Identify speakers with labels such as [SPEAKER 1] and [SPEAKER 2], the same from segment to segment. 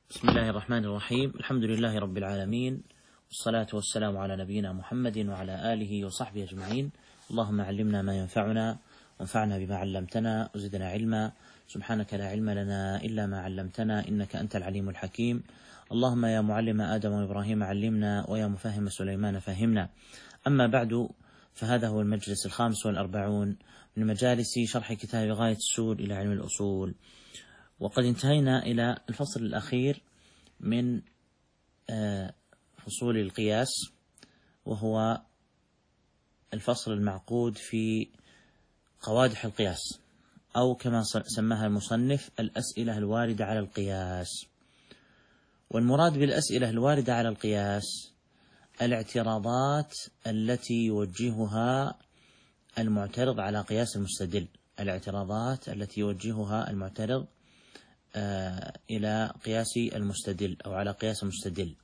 [SPEAKER 1] بسم الله الرحمن الرحيم. الحمد لله رب العالمين، والصلاة والسلام على نبينا محمد وعلى آله وصحبه أجمعين. اللهم علمنا ما ينفعنا وانفعنا بما علمتنا وزدنا علما. سبحانك لا علم لنا إلا ما علمتنا إنك أنت العليم الحكيم. اللهم يا معلم آدم وإبراهيم علمنا، ويا مفهم سليمان فهمنا. أما بعد، فهذا هو المجلس 45 من مجالس شرح كتاب غاية السول إلى علم الأصول، وقد انتهينا إلى الفصل الأخير من فصول القياس، وهو الفصل المعقود في قوادح القياس، أو كما سماها المصنف الأسئلة الواردة على القياس. والمراد بالأسئلة الواردة على القياس الاعتراضات التي يوجهها المعترض على قياس المستدل، الاعتراضات التي يوجهها المعترض إلى قياس المستدل أو على قياس المستدل،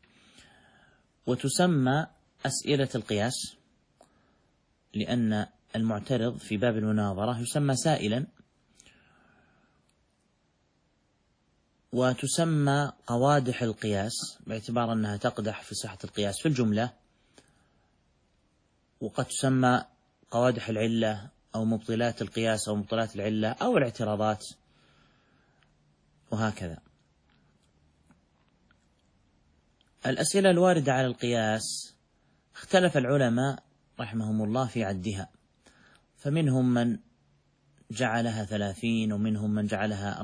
[SPEAKER 1] وتسمى أسئلة القياس لأن المعترض في باب المناظرة يسمى سائلا، وتسمى قوادح القياس باعتبار أنها تقدح في صحة القياس في الجملة، وقد تسمى قوادح العلة أو مبطلات القياس أو مبطلات العلة أو الاعتراضات، وهكذا. الأسئلة الواردة على القياس اختلف العلماء رحمهم الله في عدها، فمنهم من جعلها 30، ومنهم من جعلها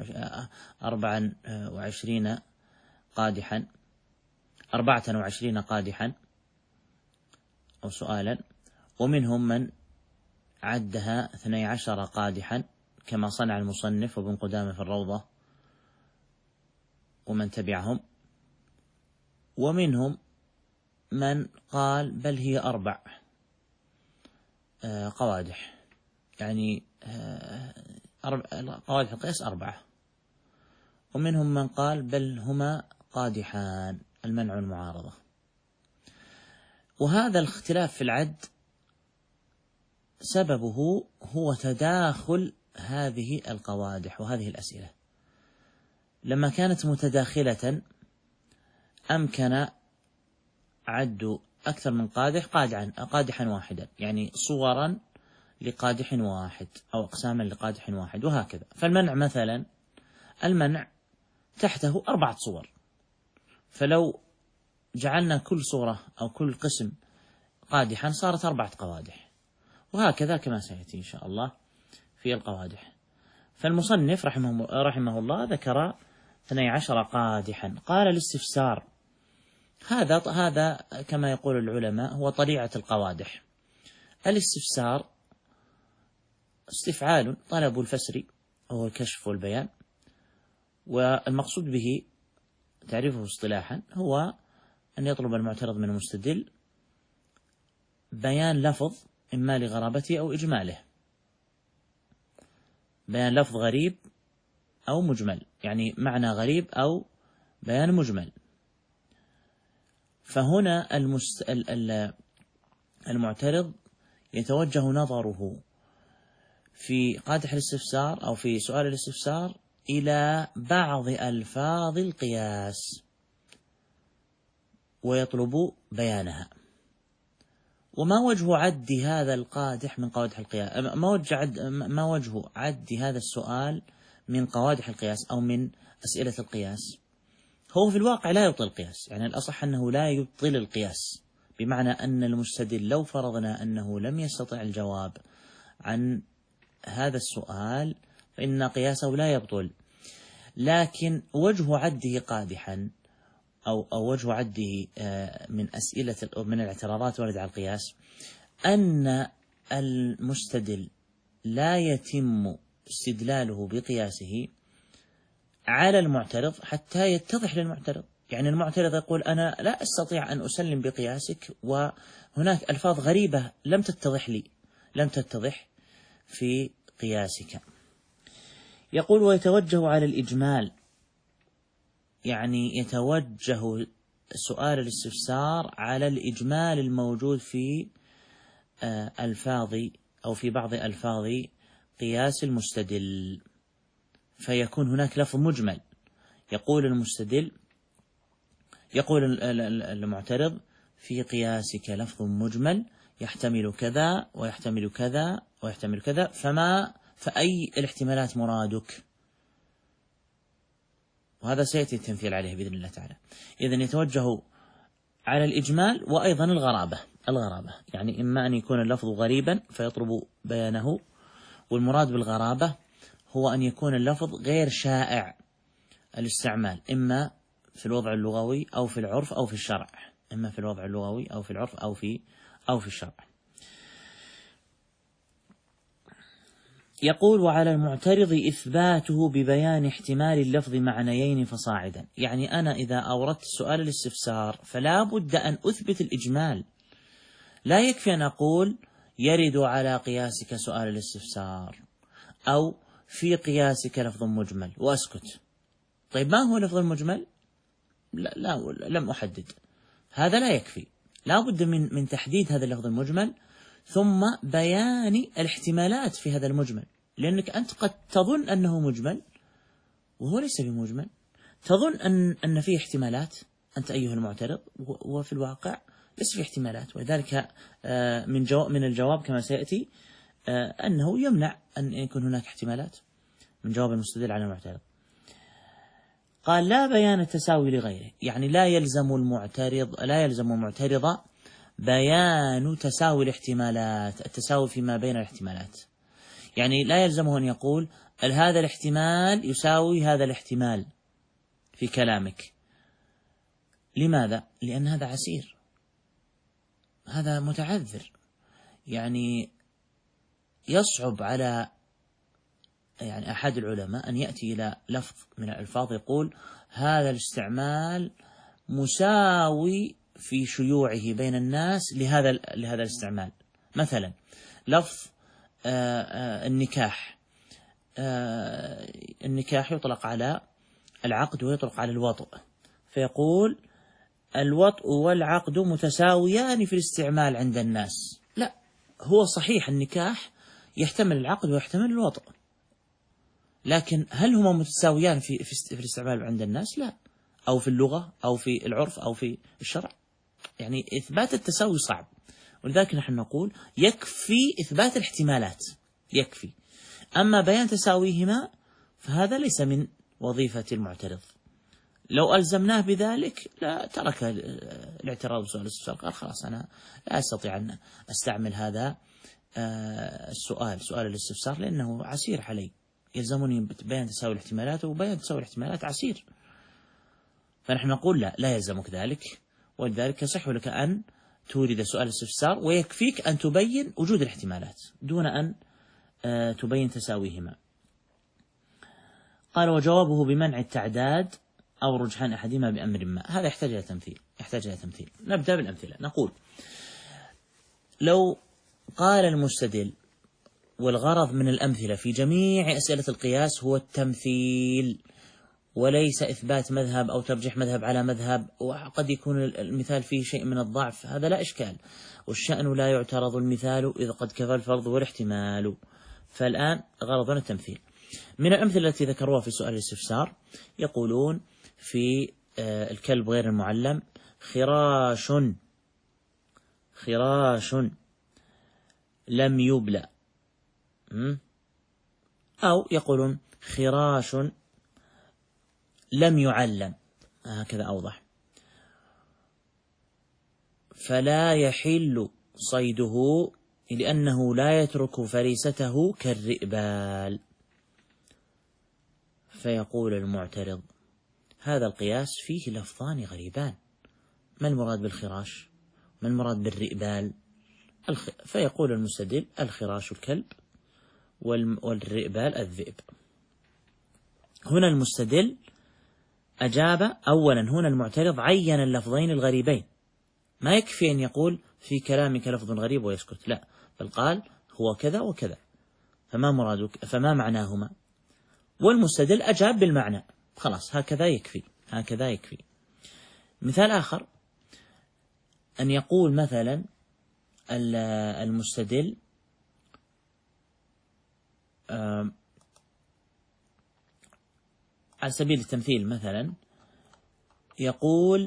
[SPEAKER 1] 24 قادحا، 24 قادحا أو سؤالا، ومنهم من عدها 12 قادحا كما صنع المصنف وابن قدامة في الروضة ومن تبعهم، ومنهم من قال بل هي 4 قوادح، يعني قوادح القياس 4، ومنهم من قال بل هما قادحان، المنع والمعارضة. وهذا الاختلاف في العد سببه هو تداخل هذه القوادح وهذه الأسئلة. لما كانت متداخلة أمكن عد أكثر من قادحا واحدا، يعني صورا لقادح واحد أو أقساما لقادح واحد، وهكذا. فالمنع مثلا، المنع تحته 4 صور، فلو جعلنا كل صورة أو كل قسم قادحا صارت 4 قوادح، وهكذا كما سيأتي إن شاء الله في القوادح. فالمصنف رحمه الله ذكر 12 قادحا. قال الاستفسار، هذا كما يقول العلماء هو طليعة القوادح. الاستفسار استفعال طلب الفسر وهو الكشف والبيان، والمقصود به تعريفه اصطلاحا هو أن يطلب المعترض من المستدل بيان لفظ إما لغرابته أو إجماله، بيان لفظ غريب أو مجمل، يعني معنى غريب أو بيان مجمل. فهنا المعترض يتوجه نظره في قادح الاستفسار أو في سؤال الاستفسار إلى بعض ألفاظ القياس ويطلب بيانها. وما وجه عد هذا القادح من قوادح القياس؟ ما وجه عد هذا السؤال من قوادح القياس أو من أسئلة القياس؟ هو في الواقع لا يبطل القياس، يعني الأصح أنه لا يبطل القياس، بمعنى أن المستدل لو فرضنا أنه لم يستطع الجواب عن هذا السؤال فإن قياسه لا يبطل. لكن وجه عده قادحا أو وجه عده من الاعتراضات الواردة على القياس أن المستدل لا يتم استدلاله بقياسه على المعترض حتى يتضح للمعترض. يعني المعترض يقول أنا لا أستطيع أن أسلم بقياسك، وهناك ألفاظ غريبة لم تتضح في قياسك. يقول ويتوجه على الإجمال، يعني يتوجه سؤال الاستفسار على الإجمال الموجود في ألفاظ أو في بعض ألفاظ قياس المستدل، فيكون هناك لفظ مجمل يقول المستدل، يقول المعترض: في قياسك لفظ مجمل يحتمل كذا ويحتمل كذا ويحتمل كذا، فأي الاحتمالات مرادك؟ وهذا سيأتي التمثيل عليه بإذن الله تعالى. إذن يتوجه على الإجمال وأيضا الغرابة. يعني إما أن يكون اللفظ غريبا فيطلب بيانه، والمراد بالغرابة هو أن يكون اللفظ غير شائع الاستعمال، إما في الوضع اللغوي أو في العرف أو في الشرع، إما في الوضع اللغوي أو في العرف أو في الشرع. يقول: وعلى المعترض إثباته ببيان احتمال اللفظ معنيين فصاعدا. يعني أنا إذا أوردت سؤال الاستفسار فلا بد أن أثبت الإجمال، لا يكفي أن أقول يرد على قياسك سؤال الاستفسار أو في قياسك لفظ مجمل وأسكت. طيب ما هو لفظ المجمل؟ لا لم أحدد، هذا لا يكفي، لا بد من تحديد هذا اللفظ المجمل ثم بيان الاحتمالات في هذا المجمل، لأنك أنت قد تظن أنه مجمل وهو ليس بمجمل، تظن أن فيه احتمالات أنت أيها المعترض، وفي الواقع ليس فيه احتمالات. ولذلك من الجواب كما سيأتي أنه يمنع أن يكون هناك احتمالات من جواب المستدل على المعترض. قال: لا بيان التساوي لغيره، يعني لا يلزم المعترض بيان تساوي الاحتمالات، التساوي فيما بين الاحتمالات. يعني لا يلزمه أن يقول هذا الاحتمال يساوي هذا الاحتمال في كلامك. لماذا؟ لأن هذا عسير، هذا متعذر، يعني يصعب على أحد العلماء أن يأتي إلى لفظ من الألفاظ يقول هذا الاستعمال مساوي في شيوعه بين الناس لهذا الاستعمال. مثلا لفظ النكاح يطلق على العقد ويطلق على الوطء، فيقول الوطء والعقد متساويان في الاستعمال عند الناس. لا، هو صحيح النكاح يحتمل العقد ويحتمل الوطء، لكن هل هما متساويان في الاستعمال عند الناس؟ لا، أو في اللغة أو في العرف أو في الشرع. يعني إثبات التساوي صعب، ولذلك نحن نقول يكفي إثبات الاحتمالات، يكفي. أما بيان تساويهما فهذا ليس من وظيفة المعترض. لو ألزمناه بذلك لا ترك الاعتراض بسؤال الاستفسار، قال خلاص أنا لا أستطيع أن أستعمل هذا سؤال الاستفسار لأنه عسير علي، يلزمني بيان تساوي الاحتمالات، وبيان تساوي الاحتمالات عسير. فنحن نقول لا يلزمك ذلك، ولذلك يصح لك أن تورد سؤال الاستفسار ويكفيك أن تبين وجود الاحتمالات دون أن تبين تساويهما. قال: وجوابه بمنع التعداد أو رجحان أحدهما بأمر ما. هذا يحتاج إلى تمثيل. نبدأ بالأمثلة. نقول: لو قال المستدل والغرض من الأمثلة في جميع أسئلة القياس هو التمثيل وليس إثبات مذهب أو ترجيح مذهب على مذهب، وقد يكون المثال فيه شيء من الضعف، هذا لا إشكال، والشأن لا يعترض المثال إذا قد كفى الفرض والاحتمال. فالآن غرضنا التمثيل. من الأمثلة التي ذكروها في سؤال الاستفسار يقولون في الكلب غير المعلم: خراش لم يبلى، أو يقولون خراش لم يعلم، هكذا أوضح. فلا يحل صيده لأنه لا يترك فريسته كالرئبال. فيقول المعترض: هذا القياس فيه لفظان غريبان، ما المراد بالخراش؟ ما المراد بالرئبال؟ فيقول المستدل: الخراش الكلب والرئبال الذئب. هنا المستدل أجاب. أولا هنا المعترض عين اللفظين الغريبين، ما يكفي أن يقول في كلامك لفظ غريب ويسكت، لا، بل قال هو كذا وكذا، فما معناهما؟ والمستدل أجاب بالمعنى، خلاص هكذا يكفي. مثال آخر أن يقول مثلا المستدل على سبيل التمثيل مثلا يقول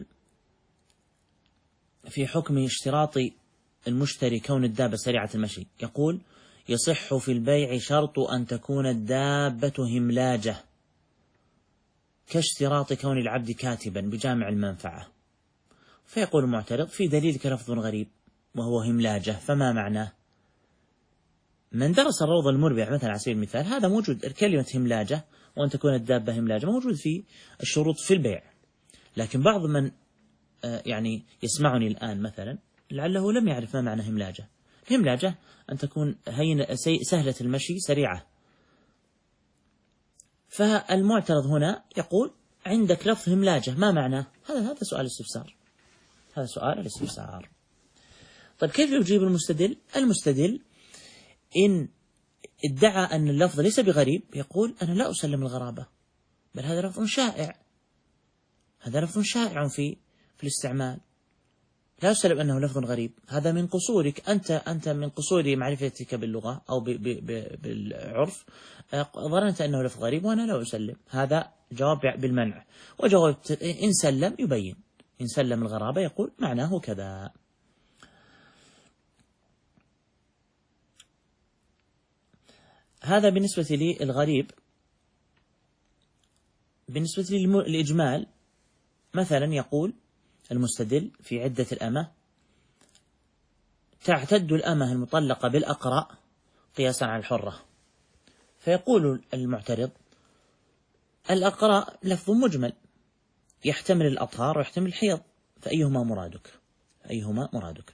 [SPEAKER 1] في حكم اشتراط المشتري كون الدابة سريعة المشي، يقول يصح في البيع شرط أن تكون الدابة هملاجة كاشتراط كون العبد كاتبا بجامع المنفعة. فيقول المعترض في دليلك لفظ غريب وهو هملاجة، فما معناه؟ من درس الروض المربع مثلا على سبيل المثال هذا موجود، كلمة هملاجة وأن تكون الدابة هملاجة موجود في الشروط في البيع، لكن بعض من يعني يسمعني الآن مثلا لعله لم يعرف ما معنى هملاجة. الهملاجة أن تكون سهلة المشي سريعة. فالمعترض هنا يقول عندك لفظ هملاجة ما معناه؟ هذا سؤال استفسار، هذا سؤال الاستفسار. طيب كيف يجيب المستدل؟ المستدل إن ادعى أن اللفظ ليس بغريب يقول أنا لا أسلم الغرابة، بل هذا لفظ شائع، هذا لفظ شائع في الاستعمال، لا أسلم أنه لفظ غريب. هذا من قصورك أنت من قصور معرفتك باللغة أو بالعرف ظننت أنه لفظ غريب وأنا لا أسلم. هذا جواب بالمنع. وجواب إن سلم يبين، إن سلم الغرابة يقول معناه كذا. هذا بالنسبة للغريب. بالنسبة للإجمال مثلا يقول المستدل في عدة الأمة تعتد الأمة المطلقة بالأقرأ قياسا على الحرة. فيقول المعترض الأقرأ لفظ مجمل يحتمل الأطهار ويحتمل الحيض، فأيهما مرادك؟ أيهما مرادك؟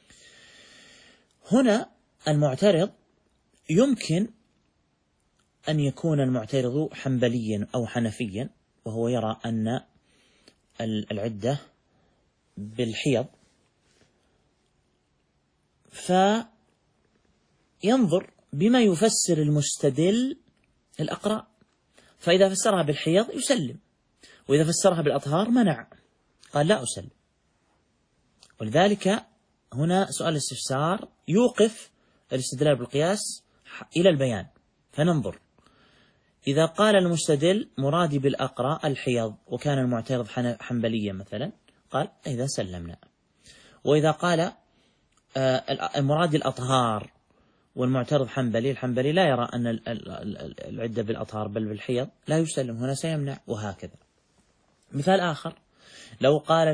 [SPEAKER 1] هنا المعترض يمكن أن يكون المعترض حنبليا أو حنفيا، وهو يرى أن العدة بالحيض، فينظر بما يفسر المستدل الأقرأ، فإذا فسرها بالحيض يسلم، وإذا فسرها بالأطهار منع، قال لا أسلم. ولذلك هنا سؤال الاستفسار يوقف الاستدلال بالقياس إلى البيان، فننظر إذا قال المستدل مرادي بالأقرأ الحيض وكان المعترض حنبليا مثلا قال إذا سلمنا. وإذا قال المراد الأطهار والمعترض حنبلي، الحنبلي لا يرى أن العدة بالأطهار بل بالحيض، لا يسلم، هنا سيمنع، وهكذا. مثال آخر لو قال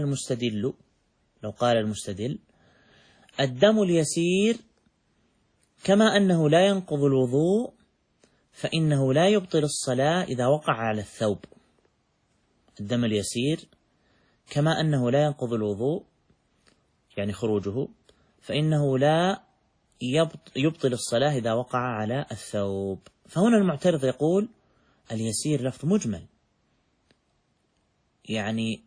[SPEAKER 1] المستدل الدم اليسير كما أنه لا ينقض الوضوء فإنه لا يبطل الصلاة إذا وقع على الثوب. الدم اليسير كما أنه لا ينقض الوضوء يعني خروجه، فإنه لا يبطل الصلاة إذا وقع على الثوب. فهنا المعترض يقول اليسير لفظ مجمل، يعني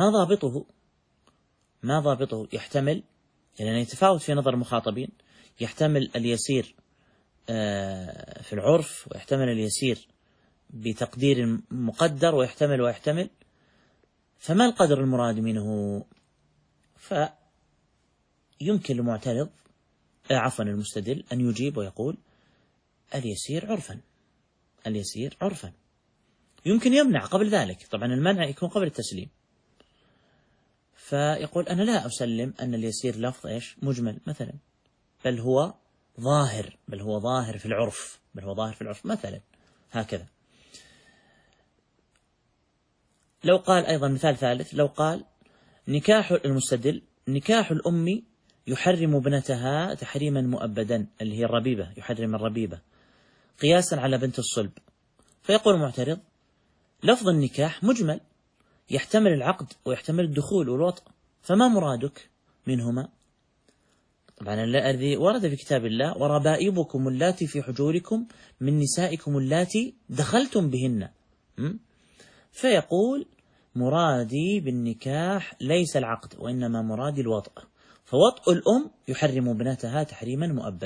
[SPEAKER 1] ما ضابطه يحتمل، يعني يتفاوت في نظر المخاطبين، يحتمل اليسير في العرف، ويحتمل اليسير بتقدير مقدر، ويحتمل، فما القدر المراد منه؟ فيمكن المستدل أن يجيب ويقول اليسير عرفا. يمكن يمنع قبل ذلك، طبعا المنع يكون قبل التسليم، فيقول أنا لا أسلم أن اليسير لفظ مجمل مثلا، بل هو ظاهر في العرف مثلا، هكذا. لو قال أيضا مثال ثالث، لو قال المستدل نكاح الأم يحرم ابنتها تحريما مؤبدا، اللي هي الربيبة، يحرم الربيبة قياسا على بنت الصلب. فيقول المعترض لفظ النكاح مجمل يحتمل العقد ويحتمل الدخول والوطء، فما مرادك منهما؟ طبعا الذي ورد في كتاب الله وربائبكم اللاتي في حجوركم من نسائكم اللاتي دخلتم بهن. فيقول مرادي بالنكاح ليس العقد وإنما مرادي الوطء، فوطء الأم يحرم ابنتها تحريما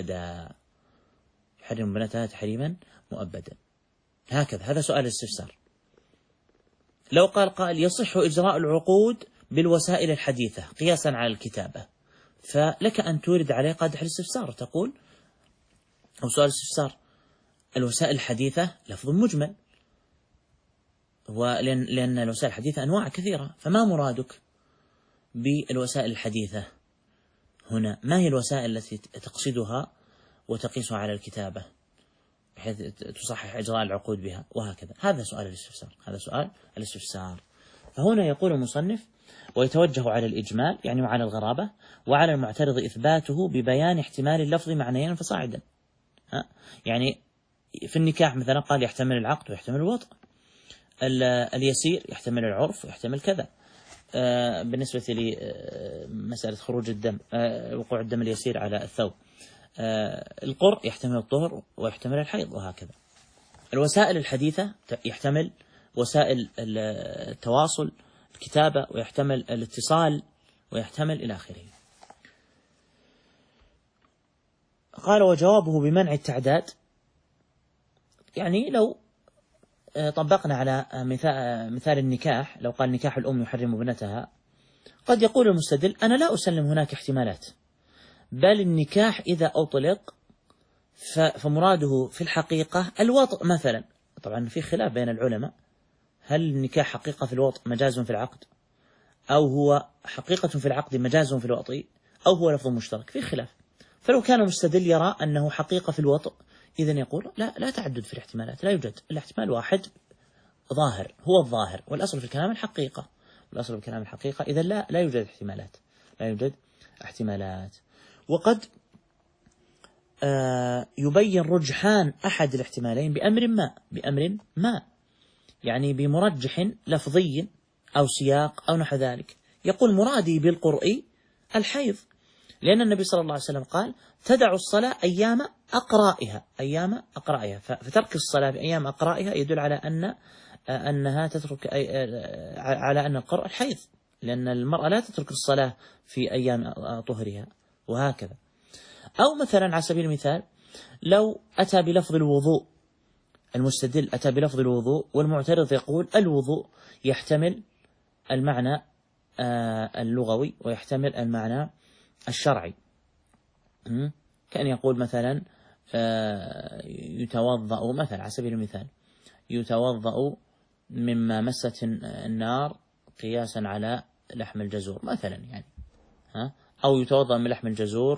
[SPEAKER 1] مؤبدا، هكذا. هذا سؤال الاستفسار. لو قال قائل يصح إجراء العقود بالوسائل الحديثة قياسا على الكتابة، فلك أن تورد عليه قادح الاستفسار، تقول أو سؤال الاستفسار الوسائل الحديثة لفظ مجمل، لأن الوسائل الحديثة أنواع كثيرة، فما مرادك بالوسائل الحديثة هنا؟ ما هي الوسائل التي تقصدها وتقيسها على الكتابة بحيث تصحح إجراء العقود بها وهكذا؟ هذا سؤال الاستفسار، هذا سؤال الاستفسار. فهنا يقول المصنف: ويتوجه على الإجمال يعني وعلى الغرابة، وعلى المعترض إثباته ببيان احتمال اللفظ معنيين فصاعدا. يعني في النكاح مثلا قال يحتمل العقد ويحتمل الوطء، اليسير يحتمل العرف ويحتمل كذا. بالنسبة لمسألة خروج الدم، وقوع الدم اليسير على الثوب، القرء يحتمل الطهر ويحتمل الحيض وهكذا. الوسائل الحديثة يحتمل وسائل التواصل، الكتابة، ويحتمل الاتصال، ويحتمل إلى آخره. قال: وجوابه بمنع التعداد، يعني لو طبقنا على مثال النكاح، لو قال نكاح الأم يحرم ابنتها، قد يقول المستدل: أنا لا أسلم هناك احتمالات، بل النكاح إذا أطلق فمراده في الحقيقة الوطء مثلا. طبعا في خلاف بين العلماء، هل النكاح حقيقة في الوطء مجاز في العقد، أو هو حقيقة في العقد مجاز في الوطء، أو هو لفظ مشترك، في خلاف. فلو كان المستدل يرى أنه حقيقة في الوطء، إذن يقول لا تعدد في الاحتمالات، لا يوجد الاحتمال واحد ظاهر، هو الظاهر، والأصل في الكلام الحقيقة، والأصل في الكلام الحقيقة، إذن لا يوجد احتمالات، لا يوجد احتمالات. وقد يبين رجحان أحد الاحتمالين بأمر ما، يعني بمرجح لفظي أو سياق أو نحو ذلك. يقول: مرادي بالقرء الحيض، لأن النبي صلى الله عليه وسلم قال: تدع الصلاة أيام أقرائها، فترك الصلاة في أيام أقرائها يدل على أنها تترك على أن القرء الحيض، لأن المرأة لا تترك الصلاة في أيام طهرها وهكذا. أو مثلا على سبيل المثال لو أتى بلفظ الوضوء، المستدل أتى بلفظ الوضوء، والمعترض يقول الوضوء يحتمل المعنى اللغوي ويحتمل المعنى الشرعي، كأن يقول مثلا يتوضأ، مثلا على سبيل المثال يتوضأ مما مست النار قياسا على لحم الجزور مثلا، يعني أو يتوضأ من لحم الجزور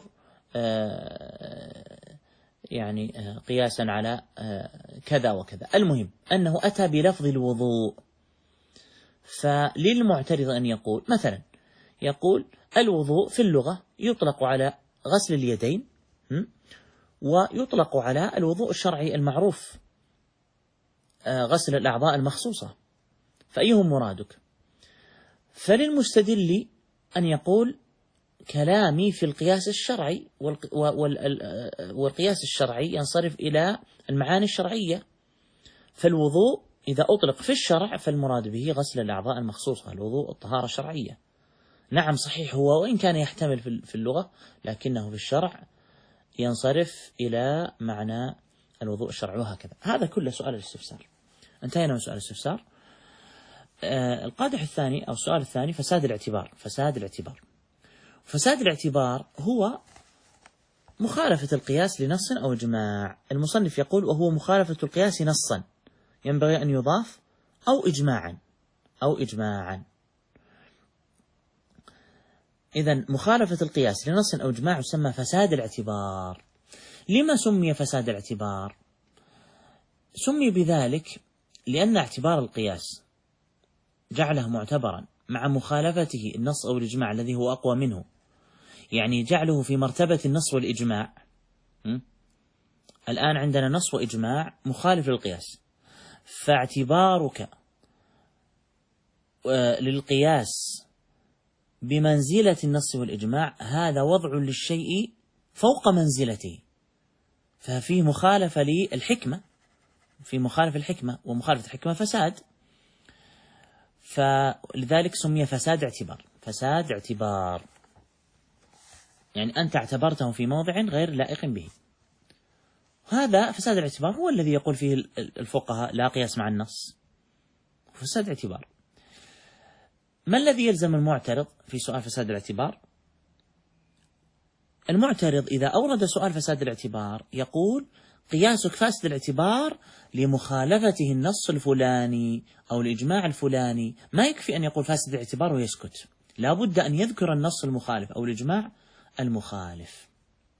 [SPEAKER 1] يعني قياسا على كذا وكذا. المهم أنه أتى بلفظ الوضوء، فللمعترض أن يقول مثلا، يقول الوضوء في اللغة يطلق على غسل اليدين، ويطلق على الوضوء الشرعي المعروف غسل الأعضاء المخصوصة، فأيهم مرادك؟ فللمستدل أن يقول كلامي في القياس الشرعي، والقياس الشرعي ينصرف إلى المعاني الشرعية، فالوضوء إذا أطلق في الشرع فالمراد به غسل الأعضاء المخصوصة، الوضوء الطهارة الشرعية. نعم صحيح، هو وإن كان يحتمل في اللغة، لكنه في الشرع ينصرف إلى معنى الوضوء الشرعي وهكذا. هذا كله سؤال الاستفسار. انتهينا من سؤال الاستفسار. القادح الثاني أو السؤال الثاني: فساد الاعتبار. فساد الاعتبار هو مخالفة القياس لنص أو إجماع. المصنف يقول: وهو مخالفة القياس نصا ينبغي أن يضاف أو إجماعا. إذن مخالفة القياس لنص أو إجماع يسمى فساد الاعتبار. لما سمي فساد الاعتبار؟ سمي بذلك لأن اعتبار القياس جعله معتبرا مع مخالفته النص أو الإجماع الذي هو أقوى منه، يعني جعله في مرتبة النص والإجماع. الآن عندنا نص وإجماع مخالف للقياس، فاعتبارك للقياس بمنزلة النص والإجماع هذا وضع للشيء فوق منزلته، ففيه مخالفة للحكمة، في مخالفة الحكمة، ومخالفة الحكمة فساد، فلذلك سمي فساد اعتبار، يعني أنت اعتبرته في موضع غير لائق به. هذا فساد الاعتبار هو الذي يقول فيه الفقهاء لا قياس مع النص، فساد اعتبار. ما الذي يلزم المعترض في سؤال فساد الاعتبار؟ المعترض إذا أورد سؤال فساد الاعتبار يقول قياسك فاسد الاعتبار لمخالفته النص الفلاني أو الإجماع الفلاني، ما يكفي أن يقول فاسد الاعتبار ويسكت، لا بد أن يذكر النص المخالف أو الإجماع المخالف.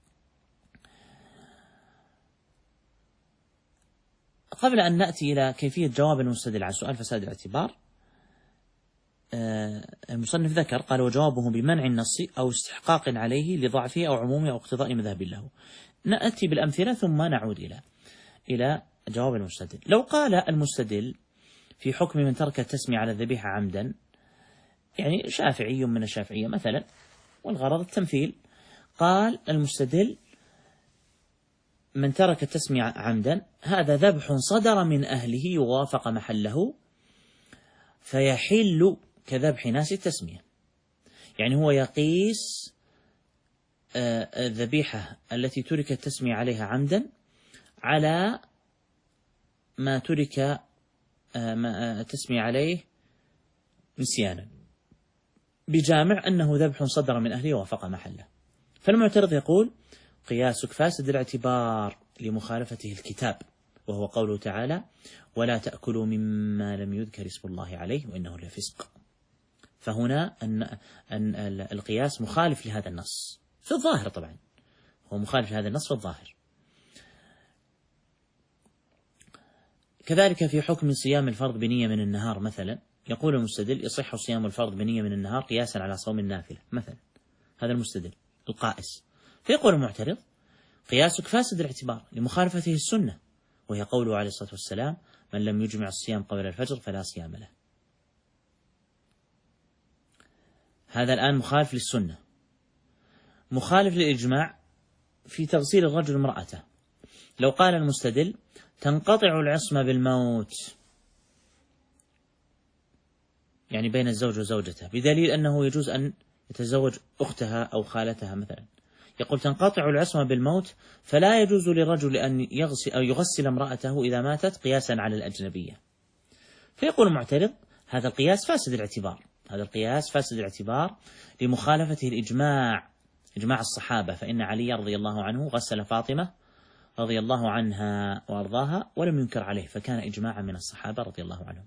[SPEAKER 1] قبل أن نأتي إلى كيفية جواب المستدل على سؤال فساد الاعتبار، المصنف ذكر قال: وجوابه بمنع النص أو استحقاق عليه لضعفه أو عمومه أو اقتضاء مذهب له. نأتي بالأمثلة ثم نعود إلى جواب المستدل. لو قال المستدل في حكم من ترك التسمية على الذبيحة عمدا، يعني شافعي من الشافعية مثلا، والغرض التمثيل، قال المستدل: من ترك التسمية عمدا هذا ذبح صدر من أهله ووافق محله فيحل كذبح ناس التسمية. يعني هو يقيس الذبيحة التي ترك التسمية عليها عمدا على ما ترك التسمية عليه نسيانا، بجامع أنه ذبح صدر من أهله ووافق محله. فالمعترض يقول: قياسك فاسد الاعتبار لمخالفته الكتاب، وهو قوله تعالى: ولا تأكلوا مما لم يذكر اسم الله عليه وإنه لفسق. فهنا أن القياس مخالف لهذا النص في الظاهر، طبعا هو مخالف لهذا النص في الظاهر. كذلك في حكم صيام الفرض بنية من النهار مثلا، يقول المستدل: يصح صيام الفرض بنية من النهار قياسا على صوم النافلة مثلا. هذا المستدل القائس. فيقول المعترض: قياسك فاسد الاعتبار لمخالفته السنة، وهي قوله عليه الصلاة والسلام: من لم يجمع الصيام قبل الفجر فلا صيام له. هذا الآن مخالف للسنة، مخالف للإجماع في تغسيل الرجل امرأته. لو قال المستدل: تنقطع العصمة بالموت، يعني بين الزوج وزوجته، بدليل أنه يجوز أن يتزوج أختها أو خالتها مثلا، يقول: تنقطع العصمة بالموت فلا يجوز للرجل أن يغسل امرأته إذا ماتت قياسا على الأجنبية. فيقول المعترض: هذا القياس فاسد الاعتبار، هذا القياس فاسد الاعتبار لمخالفته الإجماع، إجماع الصحابة، فإن علي رضي الله عنه غسل فاطمة رضي الله عنها وأرضاها ولم ينكر عليه، فكان إجماعا من الصحابة رضي الله عنهم.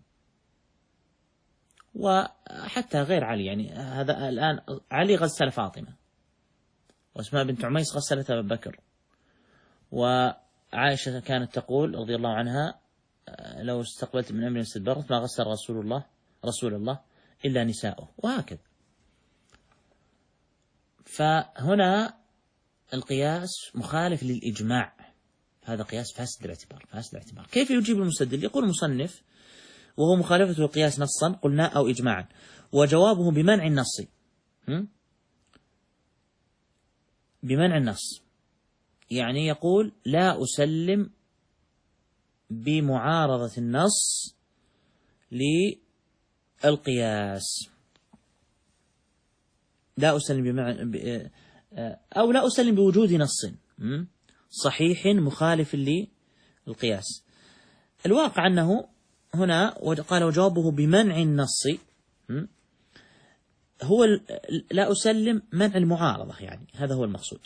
[SPEAKER 1] وحتى غير علي، يعني هذا الآن علي غسل فاطمة، وأسماء بنت عميس غسلت أبا بكر، وعائشة كانت تقول رضي الله عنها: لو استقبلت من أمر استدبرت ما غسل رسول الله إلا نساؤه، وهكذا. فهنا القياس مخالف للإجماع، هذا قياس فاسد الاعتبار، فاسد الاعتبار. كيف يجيب المستدل؟ يقول المصنف: وهو مخالفة القياس نصا قلنا أو إجماعا، وجوابه بمنع النص. بمنع النص يعني يقول: لا أسلم بمعارضة النص للقياس، لا أسلم أو لا أسلم بوجود نص صحيح مخالف للقياس. الواقع أنه هنا قال: وجوابه بمنع النص، هو لا أسلم منع المعارضة، يعني هذا هو المقصود.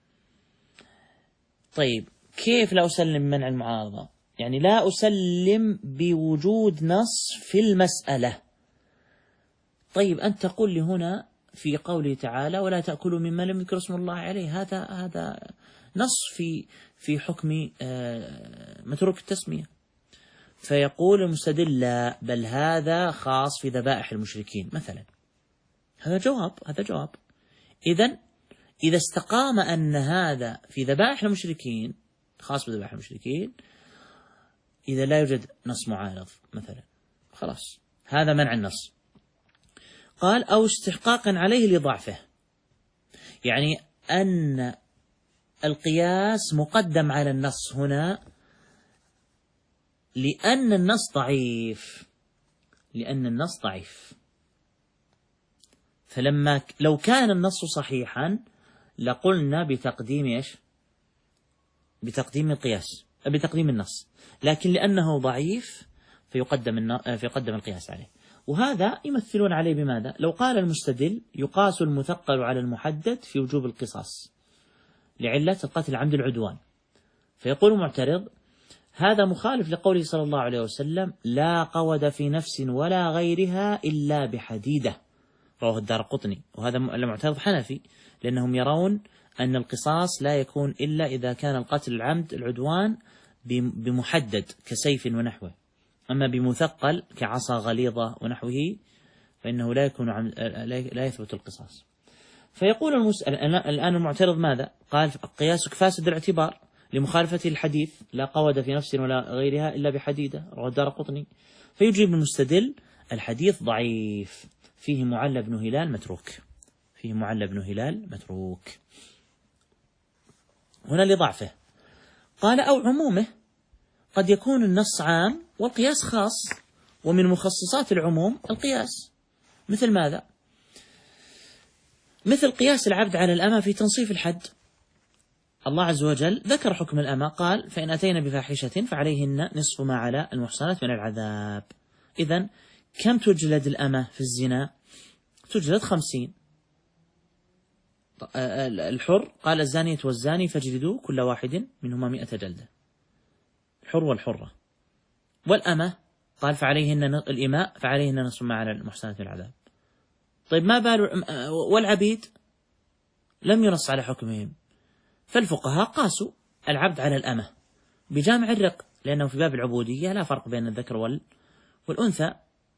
[SPEAKER 1] طيب كيف لا أسلم منع المعارضة؟ يعني لا أسلم بوجود نص في المسألة. طيب أنت تقول لي هنا في قوله تعالى: ولا تأكلوا مما لم يذكر اسم الله عليه، هذا نص في حكم متروك التسمية. فيقول المستدل: لا، بل هذا خاص في ذبائح المشركين مثلا. هذا جواب. إذا استقام أن هذا في ذبائح المشركين، خاص بذبائح المشركين، إذا لا يوجد نص معارض مثلا، خلاص هذا منع النص. قال: أو استحقاقا عليه لضعفه، يعني أن القياس مقدم على النص هنا لأن النص ضعيف. فلما لو كان النص صحيحا لقلنا بتقديم بتقديم النص، لكن لأنه ضعيف فيقدم القياس عليه. وهذا يمثلون عليه بماذا؟ لو قال المستدل: يقاس المثقل على المحدد في وجوب القصاص لعلة القتل عمد العدوان، فيقول المعترض: هذا مخالف لقوله صلى الله عليه وسلم: لا قود في نفس ولا غيرها إلا بحديدة، رواه الدارقطني. وهذا المعترض حنفي، لأنهم يرون أن القصاص لا يكون إلا إذا كان القتل العمد العدوان بمحدد كسيف ونحوه، أما بمثقل كعصا غليظة ونحوه فإنه لا يثبت القصاص. فيقول المسأل الآن المعترض ماذا؟ قال: قياسك فاسد الاعتبار لمخالفة الحديث لا قود في نفس ولا غيرها إلا بحديدة، رواه الدارقطني. فيجيب المستدل: الحديث ضعيف، فيه معل بن هلال متروك، فيه معل بن هلال متروك. هنا لضعفه. قال: أو عمومه، قد يكون النص عام والقياس خاص، ومن مخصصات العموم القياس. مثل ماذا؟ مثل قياس العبد على الأمة في تنصيف الحد. الله عز وجل ذكر حكم الأمة، قال: فإن أتينا بفاحشة فعليهن نصف ما على المحصنات من العذاب. إذن كم تجلد الأمة في الزنا؟ تجلد 50. الحر قال: الزانية والزاني فاجلدوا كل واحد منهما 100 جلدة، الحر والحرة. والأمة قال: فعليهن الإماء فعليهن نصف ما على المحصنات من العذاب. طيب ما بال والعبيد؟ لم ينص على حكمهم، فالفقهاء قاسوا العبد على الأمة بجامع الرق، لأنه في باب العبودية لا فرق بين الذكر والأنثى،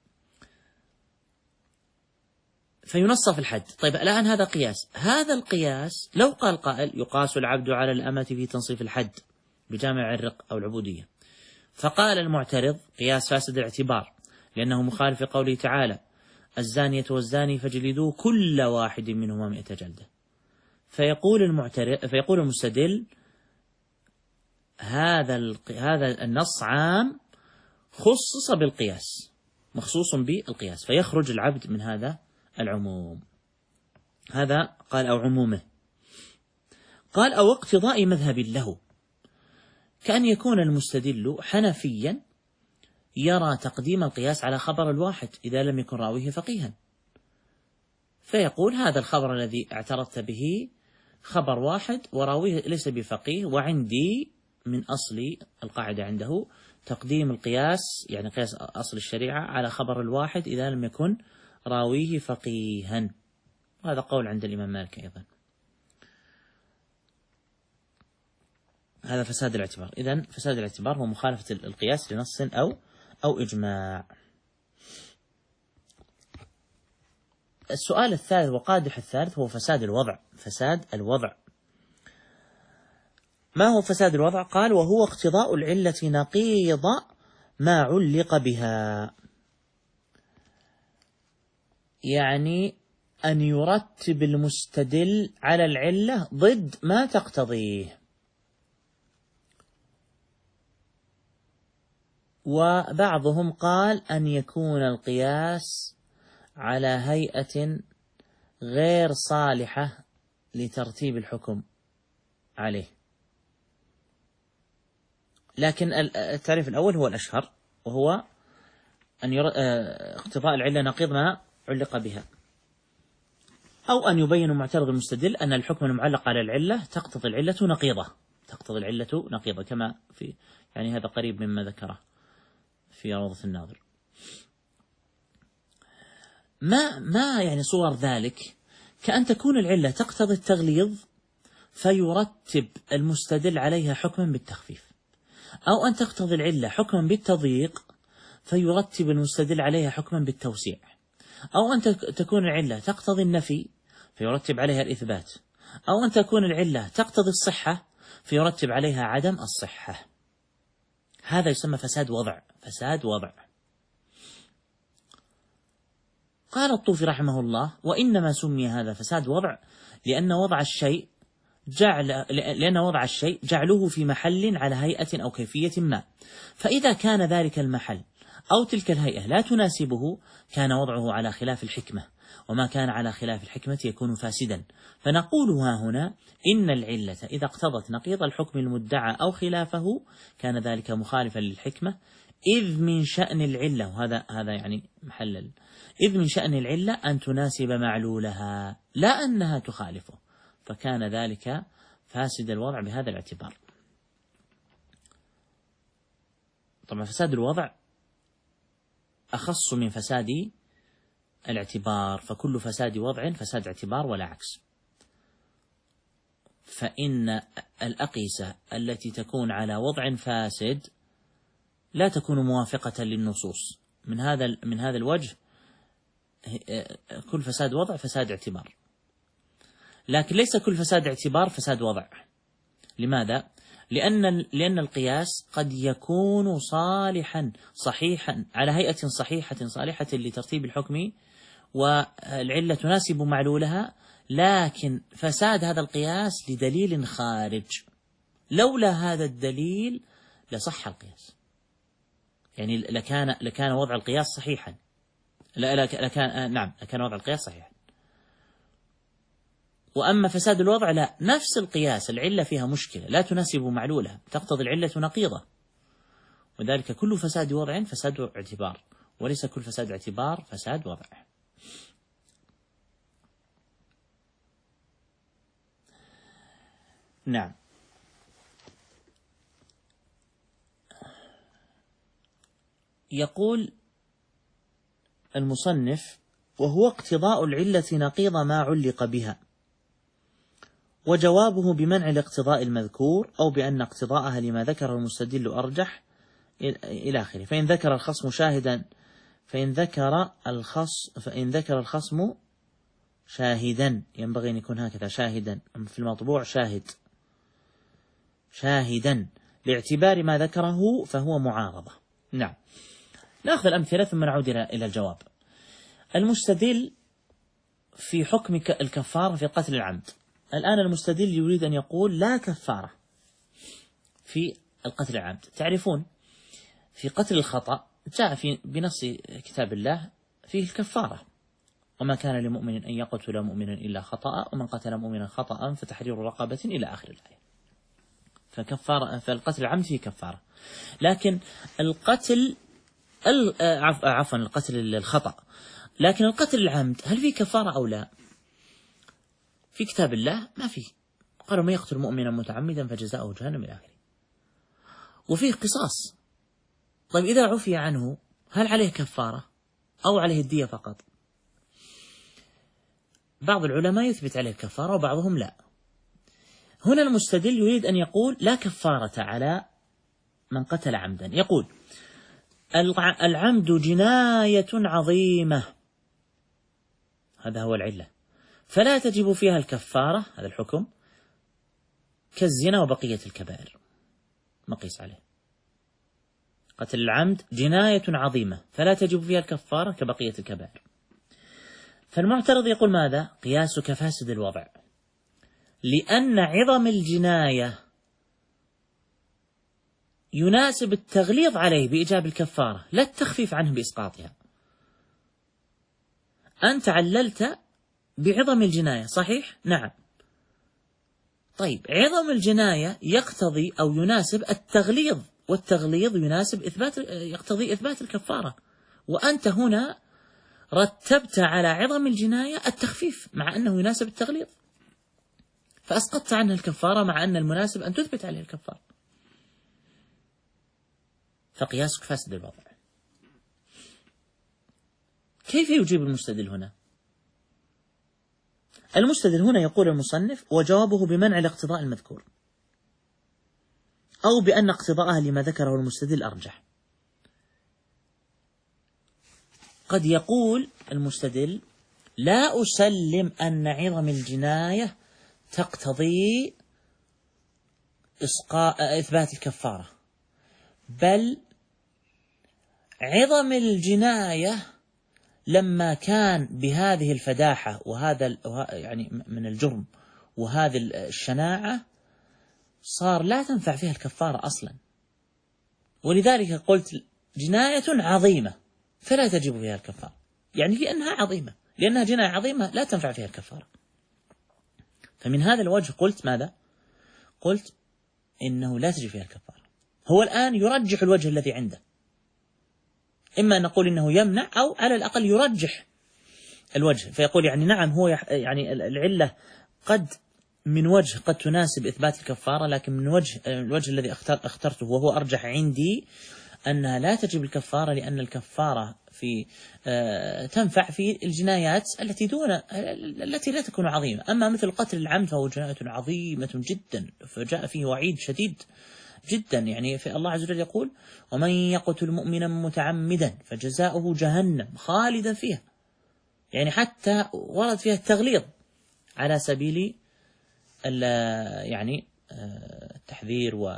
[SPEAKER 1] فينصف الحد. طيب الآن هذا قياس، هذا القياس لو قال قائل: يقاس العبد على الأمة في تنصيف الحد بجامع الرق أو العبودية، فقال المعترض: قياس فاسد الاعتبار، لأنه مخالف قوله تعالى: الزانية والزاني فاجلدوا كل واحد منهما 100 جلدة. فيقول المستدل: هذا النص عام خصص بالقياس، مخصوص بالقياس، فيخرج العبد من هذا العموم. هذا قال: أو عمومه. قال: أو اقتضاء مذهب له، كأن يكون المستدل حنفيا يرى تقديم القياس على خبر الواحد إذا لم يكن راويه فقيها، فيقول: هذا الخبر الذي اعترضت به خبر واحد وراويه ليس بفقيه، وعندي من أصل القاعدة عنده تقديم القياس، يعني قياس أصل الشريعة، على خبر الواحد إذا لم يكن راويه فقيها. وهذا قول عند الإمام مالك أيضا. هذا فساد الاعتبار. إذن فساد الاعتبار هو مخالفة القياس لنص أو إجماع. السؤال الثالث وقادح الثالث هو فساد الوضع. فساد الوضع ما هو فساد الوضع؟ قال: وهو اقتضاء العلة نقيض ما علق بها، يعني أن يرتب المستدل على العلة ضد ما تقتضيه. وبعضهم قال: أن يكون القياس على هيئة غير صالحة لترتيب الحكم عليه. لكن التعريف الأول هو الأشهر، وهو أن اقتضاء العلة نقيض ما علق بها، أو أن يبين معترض المستدل أن الحكم المعلق على العلة تقتضي العلة نقيضة، كما في يعني هذا قريب مما ذكره في روضة الناظر. ما يعني صور ذلك كأن تكون العلة تقتضي التغليظ فيرتب المستدل عليها حكما بالتخفيف، أو أن تقتضي العلة حكما بالتضييق فيرتب المستدل عليها حكما بالتوسيع، أو أن تكون العلة تقتضي النفي فيرتب عليها الإثبات، أو أن تكون العلة تقتضي الصحة فيرتب عليها عدم الصحة. هذا يسمى فساد وضع. قال الطوفي رحمه الله: وإنما سمي هذا فساد وضع لأن وضع الشيء جعله في محل على هيئة أو كيفية ما، فإذا كان ذلك المحل أو تلك الهيئة لا تناسبه كان وضعه على خلاف الحكمة، وما كان على خلاف الحكمة يكون فاسدا. فنقول هنا إن العلة إذا اقتضت نقيض الحكم المدعى أو خلافه كان ذلك مخالفا للحكمة، إذ من شأن العلة، وهذا يعني محلل، إذ من شأن العلة أن تناسب معلولها لا أنها تخالفه، فكان ذلك فاسد الوضع بهذا الاعتبار. طبعا فساد الوضع أخص من فساد الاعتبار، فكل فساد وضع فساد اعتبار ولا عكس. فإن الأقيسة التي تكون على وضع فاسد لا تكون موافقة للنصوص، من هذا الوجه كل فساد وضع فساد اعتبار، لكن ليس كل فساد اعتبار فساد وضع. لماذا؟ لأن القياس قد يكون صالحا صحيحا على هيئة صحيحة صالحة لترتيب الحكم والعلة تناسب معلولها، لكن فساد هذا القياس لدليل خارج، لولا هذا الدليل لصح القياس، يعني لكان وضع القياس صحيحا، لكان وضع القياس صحيحا. وأما فساد الوضع لا، نفس القياس العلة فيها مشكلة لا تناسب معلولها، تقتضي العلة نقيضة، وذلك كل فساد وضع فساد اعتبار، وليس كل فساد اعتبار فساد وضع. نعم. يقول المصنف: وهو اقتضاء العلة نقيض ما علق بها، وجوابه بمنع الاقتضاء المذكور أو بأن اقتضاءها لما ذكره المستدل أرجح إلى آخره. فإن ذكر الخصم شاهدا، ينبغي أن يكون هكذا شاهدا، في المطبوع شاهدا لاعتبار ما ذكره فهو معارضة. نعم. نأخذ الأمثلة ثم نعود إلى الجواب. المستدل في حكم الكفارة في قتل العمد، الآن المستدل يريد أن يقول لا كفارة في القتل العمد. تعرفون في قتل الخطأ جاء بنص كتاب الله فيه الكفارة: وما كان لمؤمن أن يقتل مؤمنا إلا خطأ، ومن قتل مؤمنا خطأ فتحرير رقبة إلى آخر الآية. فالقتل العمد فيه كفارة، لكن القتل الخطأ، لكن القتل العمد هل فيه كفارة أو لا؟ في كتاب الله ما فيه، قالوا: من يقتل مؤمنا متعمدا فجزاؤه جهنم إلى آخره. وفيه قصاص. طيب إذا عفي عنه هل عليه كفارة أو عليه الدية فقط؟ بعض العلماء يثبت عليه الكفارة وبعضهم لا. هنا المستدل يريد أن يقول لا كفارة على من قتل عمدا. يقول: العمد جناية عظيمة، هذا هو العلة، فلا تجب فيها الكفارة، هذا الحكم، كالزنا وبقية الكبائر، مقيس عليه. قتل العمد جناية عظيمة فلا تجب فيها الكفارة كبقية الكبائر. فالمعترض يقول: ماذا؟ قياسك فاسد الوضع، لأن عظم الجناية يناسب التغليظ عليه بإيجاب الكفارة، لا التخفيف عنه بإسقاطها. أنت عللت بعظم الجناية، صحيح؟ نعم. طيب عظم الجناية يقتضي أو يناسب التغليظ، والتغليظ يقتضي إثبات الكفارة، وأنت هنا رتبت على عظم الجناية التخفيف مع أنه يناسب التغليظ، فأسقطت عنه الكفارة مع أن المناسب أن تثبت عليه الكفارة. فقياسك فاسد الوضع. كيف يجيب المستدل هنا؟ المستدل هنا يقول المصنف: وجوابه بمنع الاقتضاء المذكور أو بأن اقتضاءها لما ذكره المستدل أرجح. قد يقول المستدل: لا أسلم أن عظم الجناية تقتضي إثبات الكفارة، بل عظم الجناية لما كان بهذه الفداحة وهذا يعني من الجرم وهذه الشناعة صار لا تنفع فيها الكفارة أصلا، ولذلك قلت جناية عظيمة فلا تجب فيها الكفارة، يعني لأنها عظيمة، لأنها جناية عظيمة لا تنفع فيها الكفارة. فمن هذا الوجه قلت ماذا؟ قلت إنه لا تجب فيها الكفارة. هو الآن يرجح الوجه الذي عنده، إما أن نقول إنه يمنع أو على الأقل يرجح الوجه، فيقول يعني نعم هو يعني العلة قد من وجه قد تناسب إثبات الكفارة، لكن من الوجه الذي اخترته وهو أرجح عندي أنها لا تجب الكفارة لأن الكفارة في تنفع في الجنايات التي لا تكون عظيمة. أما مثل قتل العمد فهو جناية عظيمة جدا، فجاء فيه وعيد شديد جدا. يعني في الله عز وجل يقول: ومن يقتل مؤمنا متعمدا فجزاؤه جهنم خالدا فيها. يعني حتى ورد فيها التغليظ على سبيل يعني التحذير و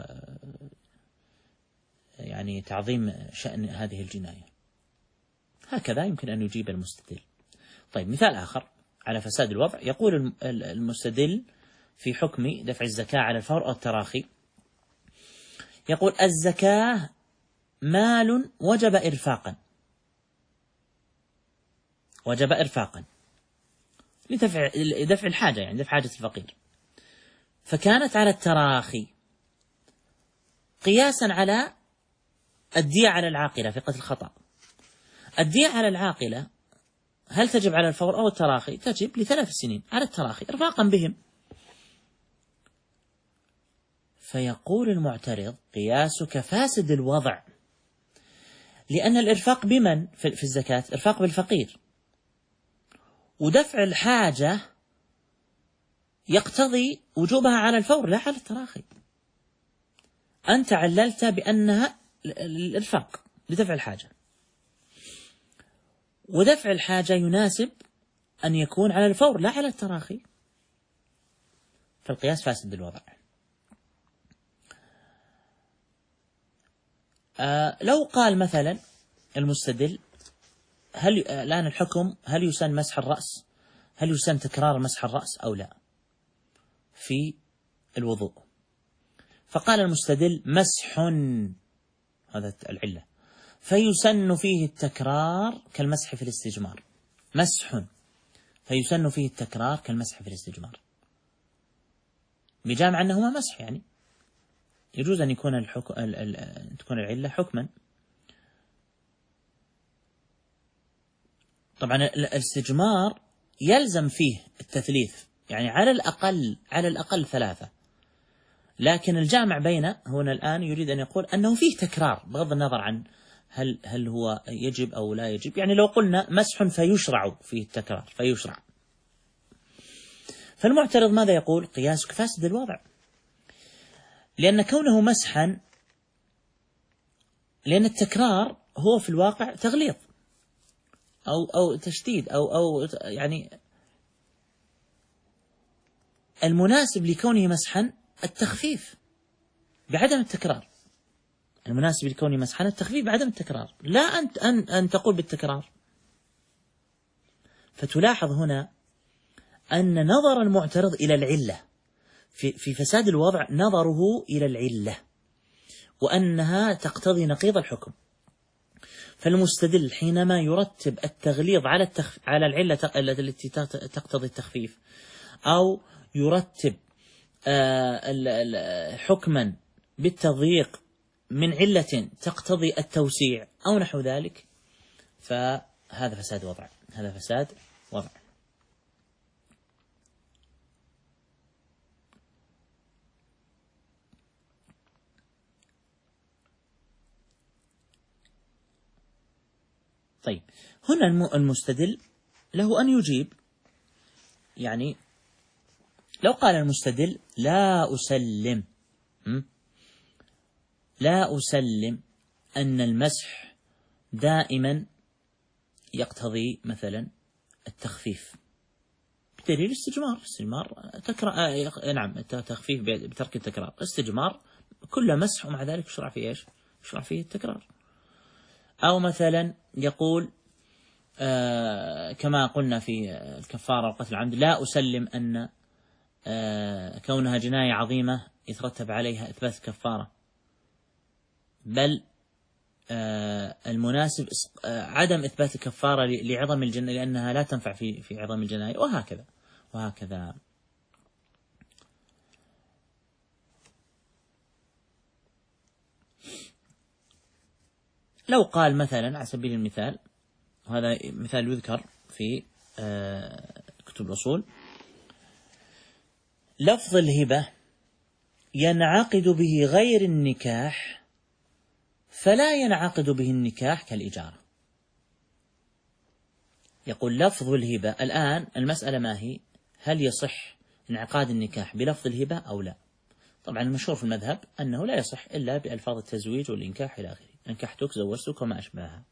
[SPEAKER 1] يعني تعظيم شأن هذه الجناية. هكذا يمكن أن يجيب المستدل. طيب، مثال آخر على فساد الوضع، يقول المستدل في حكم دفع الزكاة على الفور أو التراخي، يقول: الزكاة مال وجب إرفاقا لدفع الحاجة، يعني دفع حاجة الفقير، فكانت على التراخي قياسا على الدية على العاقلة في قتل الخطأ. الدية على العاقلة هل تجب على الفور أو التراخي؟ تجب ل3 سنين على التراخي إرفاقا بهم. فيقول المعترض: قياسك فاسد الوضع، لأن الإرفاق بمن في الزكاة؟ إرفاق بالفقير، ودفع الحاجة يقتضي وجوبها على الفور لا على التراخي. أنت عللت بأنها الإرفاق لدفع الحاجة، ودفع الحاجة يناسب أن يكون على الفور لا على التراخي، فالقياس فاسد الوضع. لو قال مثلا المستدل: الآن الحكم هل يسن مسح الرأس، هل يسن تكرار مسح الرأس أو لا في الوضوء؟ فقال المستدل: مسح، هذا العلة، فيسن فيه التكرار كالمسح في الاستجمار. مسح فيسن فيه التكرار كالمسح في الاستجمار، بجامع أنهما مسح، يعني يجوز أن يكون تكون العلة حكما. طبعا الاستجمار يلزم فيه التثليث، يعني على الأقل 3، لكن الجامع بين هنا الآن يريد أن يقول أنه فيه تكرار بغض النظر عن هل هو يجب أو لا يجب. يعني لو قلنا مسح فيشرع فيه التكرار، فيشرع. فالمعترض ماذا يقول؟ قياسك فاسد الوضع، لأن كونه مسحا، لأن التكرار هو في الواقع تغليظ أو تشديد أو يعني المناسب لكونه مسحا التخفيف بعدم التكرار. المناسب لكونه مسحا التخفيف بعدم التكرار، لا أن تقول بالتكرار. فتلاحظ هنا أن نظر المعترض إلى العلة في فساد الوضع، نظره إلى العلة وأنها تقتضي نقيض الحكم. فالمستدل حينما يرتب التغليظ على العلة التي تقتضي التخفيف، أو يرتب حكما بالتضييق من علة تقتضي التوسيع أو نحو ذلك، فهذا فساد وضع، هذا فساد وضع. طيب، هنا المستدل له أن يجيب. يعني لو قال المستدل: لا أسلم أن المسح دائما يقتضي مثلا التخفيف بدليل الاستجمار نعم، التخفيف بترك التكرار. الاستجمار كل مسح ومع ذلك يشرع فيه ايش؟ يشرع فيه التكرار. أو مثلا يقول كما قلنا في الكفارة وقتل العمد: لا أسلم أن كونها جناية عظيمة يترتب عليها إثبات الكفارة، بل المناسب عدم إثبات الكفارة لعظم الجناية لأنها لا تنفع في عظم الجناية، وهكذا. لو قال مثلا على سبيل المثال، وهذا مثال يذكر في كتب الأصول: لفظ الهبة ينعقد به غير النكاح فلا ينعقد به النكاح كالإجارة. يقول لفظ الهبة. الآن المسألة ما هي؟ هل يصح انعقاد النكاح بلفظ الهبة أو لا؟ طبعا المشهور في المذهب أنه لا يصح إلا بألفاظ التزويج والإنكاح إلى آخره، أنكحتك زوجتك وما أشبهها.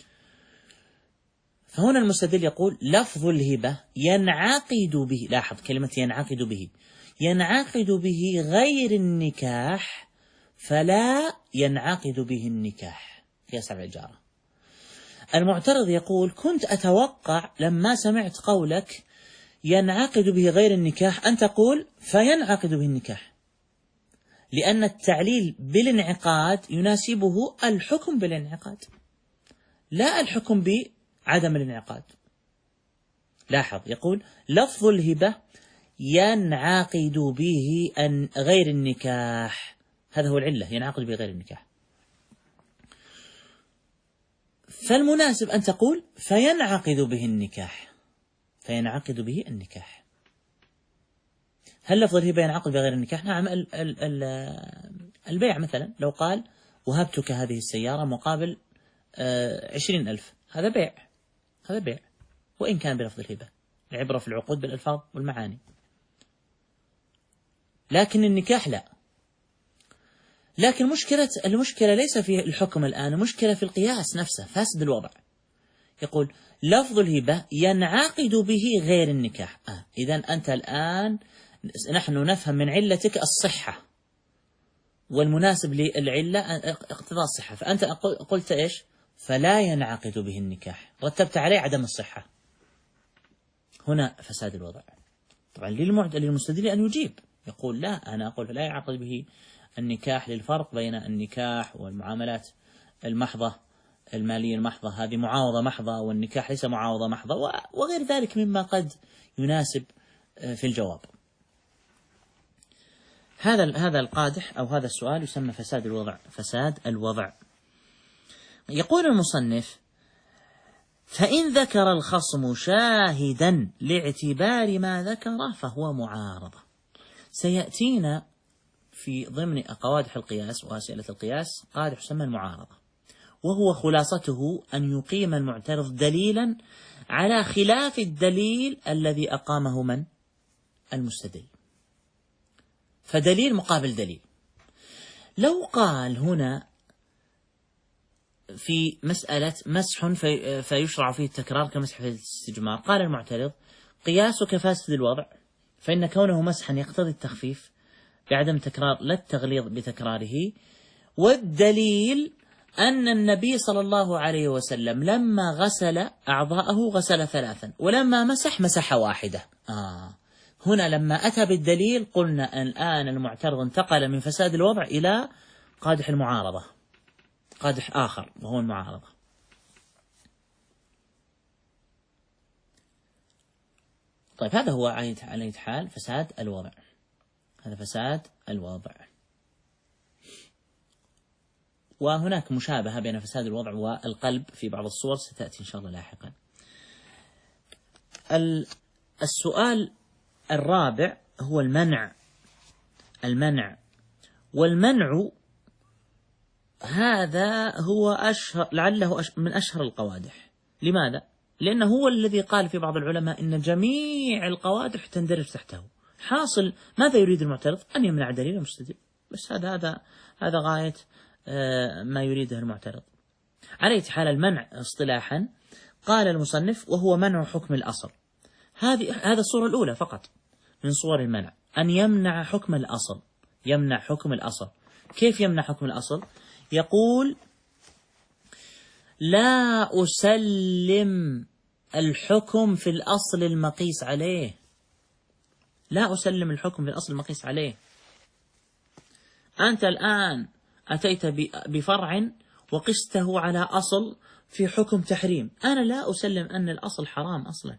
[SPEAKER 1] فهنا المستدل يقول لفظ الهبة ينعقد به، لاحظ كلمة ينعقد به، ينعقد به غير النكاح فلا ينعقد به النكاح قياس على الإجارة. المعترض يقول كنت أتوقع لما سمعت قولك ينعقد به غير النكاح أن تقول فينعقد به النكاح، لأن التعليل بالانعقاد يناسبه الحكم بالانعقاد لا الحكم بعدم الانعقاد. لاحظ يقول لفظ الهبة ينعقد به غير النكاح، هذا هو العلة، ينعقد به غير النكاح. فالمناسب أن تقول فينعقد به النكاح، فينعقد به النكاح. هل لفظ الهبة ينعقد بغير النكاح؟ نعم. البيع مثلا لو قال وهبتك هذه السيارة مقابل 20,000، هذا بيع، هذا بيع وإن كان بلفظ الهبة، العبرة في العقود بالألفاظ والمعاني. لكن النكاح لا. لكن المشكلة ليس في الحكم الآن، المشكلة في القياس نفسه، فاسد الوضع. يقول لفظ الهبة ينعقد به غير النكاح. إذن أنت الآن نحن نفهم من علتك الصحة، والمناسب للعلة اقتضاء الصحة، فأنت قلت إيش؟ فلا ينعقد به النكاح، رتبت عليه عدم الصحة. هنا فساد الوضع. طبعا للمستدل أن يجيب، يقول لا، أنا أقول فلا ينعقد به النكاح للفرق بين النكاح والمعاملات المحضة المالية المحضة، هذه معاوضة محضة، والنكاح ليس معاوضة محضة، وغير ذلك مما قد يناسب في الجواب. هذا القادح أو هذا السؤال يسمى فساد الوضع. فساد الوضع. يقول المصنف فإن ذكر الخصم شاهدا لاعتبار ما ذكره فهو معارضة. سيأتينا في ضمن قوادح القياس وأسئلة القياس قادح يسمى المعارضة، وهو خلاصته أن يقيم المعترض دليلا على خلاف الدليل الذي أقامه من؟ المستدل. فدليل مقابل دليل. لو قال هنا في مسألة مسح فيشرع فيه التكرار كمسح في الاستجمار، قال المعترض قياسك فاسد الوضع، فإن كونه مسحا يقتضي التخفيف بعدم تكرار لا التغليظ بتكراره، والدليل أن النبي صلى الله عليه وسلم لما غسل أعضاءه غسل 3، ولما مسح واحدة. هنا لما أتى بالدليل قلنا الآن المعترض انتقل من فساد الوضع إلى قادح المعارضة، قادح آخر وهو المعارضة. طيب هذا هو على أي حال فساد الوضع، هذا فساد الوضع. وهناك مشابهة بين فساد الوضع والقلب في بعض الصور ستأتي إن شاء الله لاحقا. السؤال الرابع هو المنع. والمنع هذا هو لعله من أشهر القوادح. لماذا؟ لأنه هو الذي قال في بعض العلماء إن جميع القوادح تندرج تحته. حاصل ماذا يريد المعترض؟ أن يمنع دليل المستدل، بس هذا غاية ما يريده المعترض. على أي حال المنع اصطلاحا قال المصنف وهو منع حكم الأصل. هذا الصورة الأولى فقط من صور المنع، أن يمنع حكم الأصل. يمنع حكم الأصل. كيف يمنع حكم الأصل؟ يقول لا أسلم الحكم في الأصل المقيس عليه. لا أسلم الحكم في الأصل المقيس عليه. أنت الآن أتيت بفرع وقسته على أصل في حكم تحريم، أنا لا أسلم أن الأصل حرام أصلا.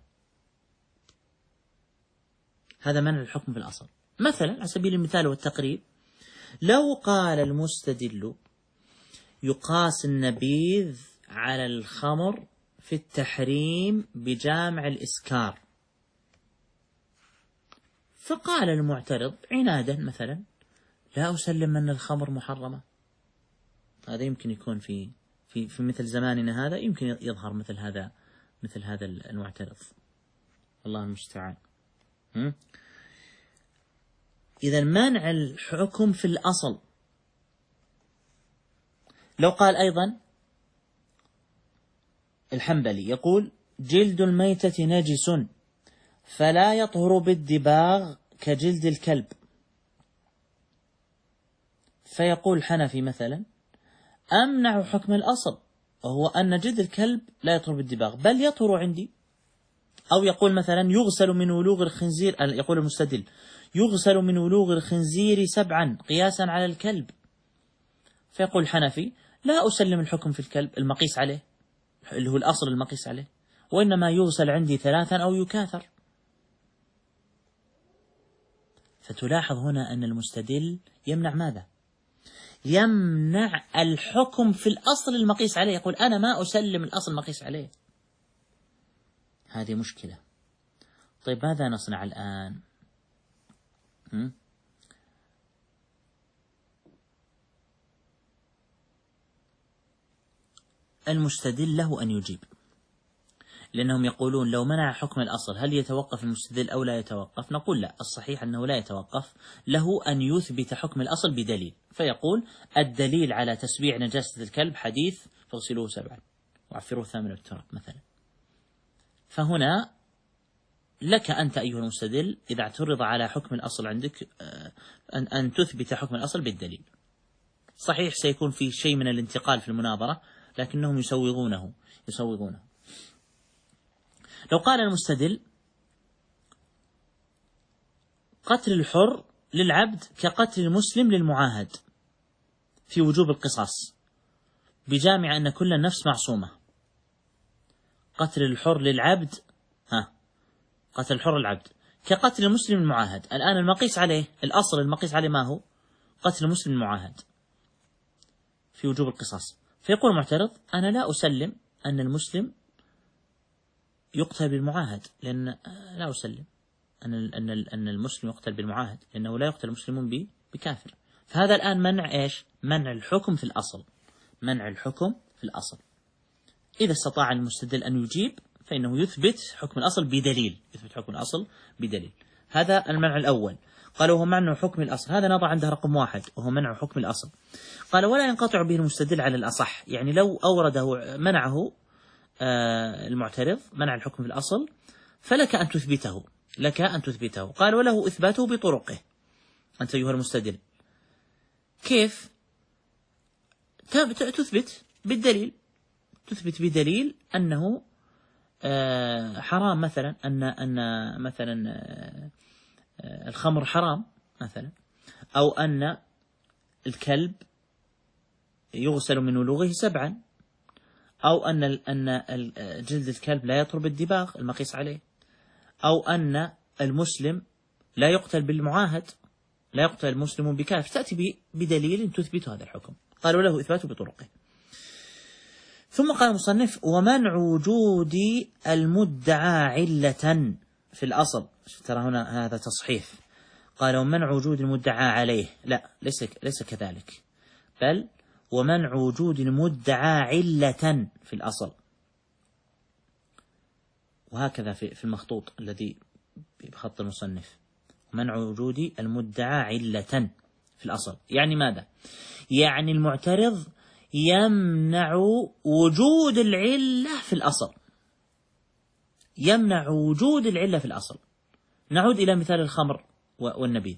[SPEAKER 1] هذا منع الحكم في الأصل. مثلا على سبيل المثال والتقريب، لو قال المستدل يقاس النبيذ على الخمر في التحريم بجامع الإسكار، فقال المعترض عنادا مثلا لا أسلم أن الخمر محرمة، هذا يمكن يكون في مثل زماننا هذا، يمكن يظهر مثل هذا المعترض، الله المستعان. إذا منع الحكم في الأصل. لو قال أيضا الحنبلي يقول جلد الميتة نجس فلا يطهر بالدباغ كجلد الكلب، فيقول الحنفي مثلا أمنع حكم الأصل وهو أن جلد الكلب لا يطهر بالدباغ بل يطهر عندي. أو يقول مثلا يغسل من ولوغ الخنزير، يقول المستدل يغسل من ولوغ الخنزير 7 قياسا على الكلب، فيقول الحنفي لا أسلم الحكم في الكلب المقيس عليه اللي هو الأصل المقيس عليه، وإنما يغسل عندي 3 أو يكاثر. فتلاحظ هنا أن المستدل يمنع ماذا؟ يمنع الحكم في الأصل المقيس عليه، يقول أنا ما أسلم الأصل المقيس عليه. هذه مشكلة. طيب ماذا نصنع الآن؟ المستدل له أن يجيب، لأنهم يقولون لو منع حكم الأصل هل يتوقف المستدل أو لا يتوقف؟ نقول لا، الصحيح أنه لا يتوقف، له أن يثبت حكم الأصل بدليل، فيقول الدليل على تسبيع نجاسة الكلب حديث فاغسلوه 7 وعفروه 8 بالتراب مثلا. فهنا لك أنت أيها المستدل إذا اعترض على حكم الأصل عندك أن تثبت حكم الأصل بالدليل. صحيح سيكون في شيء من الانتقال في المناظرة، لكنهم يسوغونه. لو قال المستدل قتل الحر للعبد كقتل المسلم للمعاهد في وجوب القصاص بجامع أن كل النفس معصومة. قتل الحر للعبد قتل الحر العبد كقتل المسلم المعاهد. الآن المقيس عليه، الأصل المقيس عليه ما هو؟ قتل المسلم المعاهد في وجوب القصاص. فيقول المعترض أنا لا أسلم أن المسلم يقتل بالمعاهد، لأن لا أسلم أن المسلم يقتل بالمعاهد، لأنه لا يقتل المسلمون بكافر. فهذا الآن منع إيش؟ منع الحكم في الأصل. منع الحكم في الأصل. إذا استطاع المستدل أن يجيب فإنه يثبت حكم الأصل بدليل، يثبت حكم الأصل بدليل. هذا المنع الأول. قال وهو منع حكم الأصل، هذا نضع عنده رقم 1 وهو منع حكم الأصل. قال ولا ينقطع به المستدل على الأصح، يعني لو أورده منعه المعترض منع الحكم في الأصل فلك أن تثبته، لك أن تثبته. قال وله إثباته بطرقه. أنت أيها المستدل كيف تثبت؟ بالدليل، تثبت بدليل أنه حرام مثلا، أن مثلا الخمر حرام مثلا، أو أن الكلب يغسل من ولوغه 7، أو أن جلد الكلب لا يطهر بالدباغ المقيس عليه، أو أن المسلم لا يقتل بالمعاهد، لا يقتل المسلم بكافر. تأتي بدليل تثبت هذا الحكم. قالوا له إثباته بطرقه. ثم قال المصنف ومنع وجود المدعى علة في الأصل. ترى هنا هذا تصحيف. قال ومنع وجود المدعى عليه، لا ليس كذلك، بل ومنع وجود المدعى علة في الأصل. وهكذا في المخطوط الذي بخط المصنف منع وجود المدعى علة في الأصل. يعني ماذا؟ يعني المعترض يمنع وجود العلة في الأصل، يمنع وجود العلة في الأصل. نعود إلى مثال الخمر والنبيذ.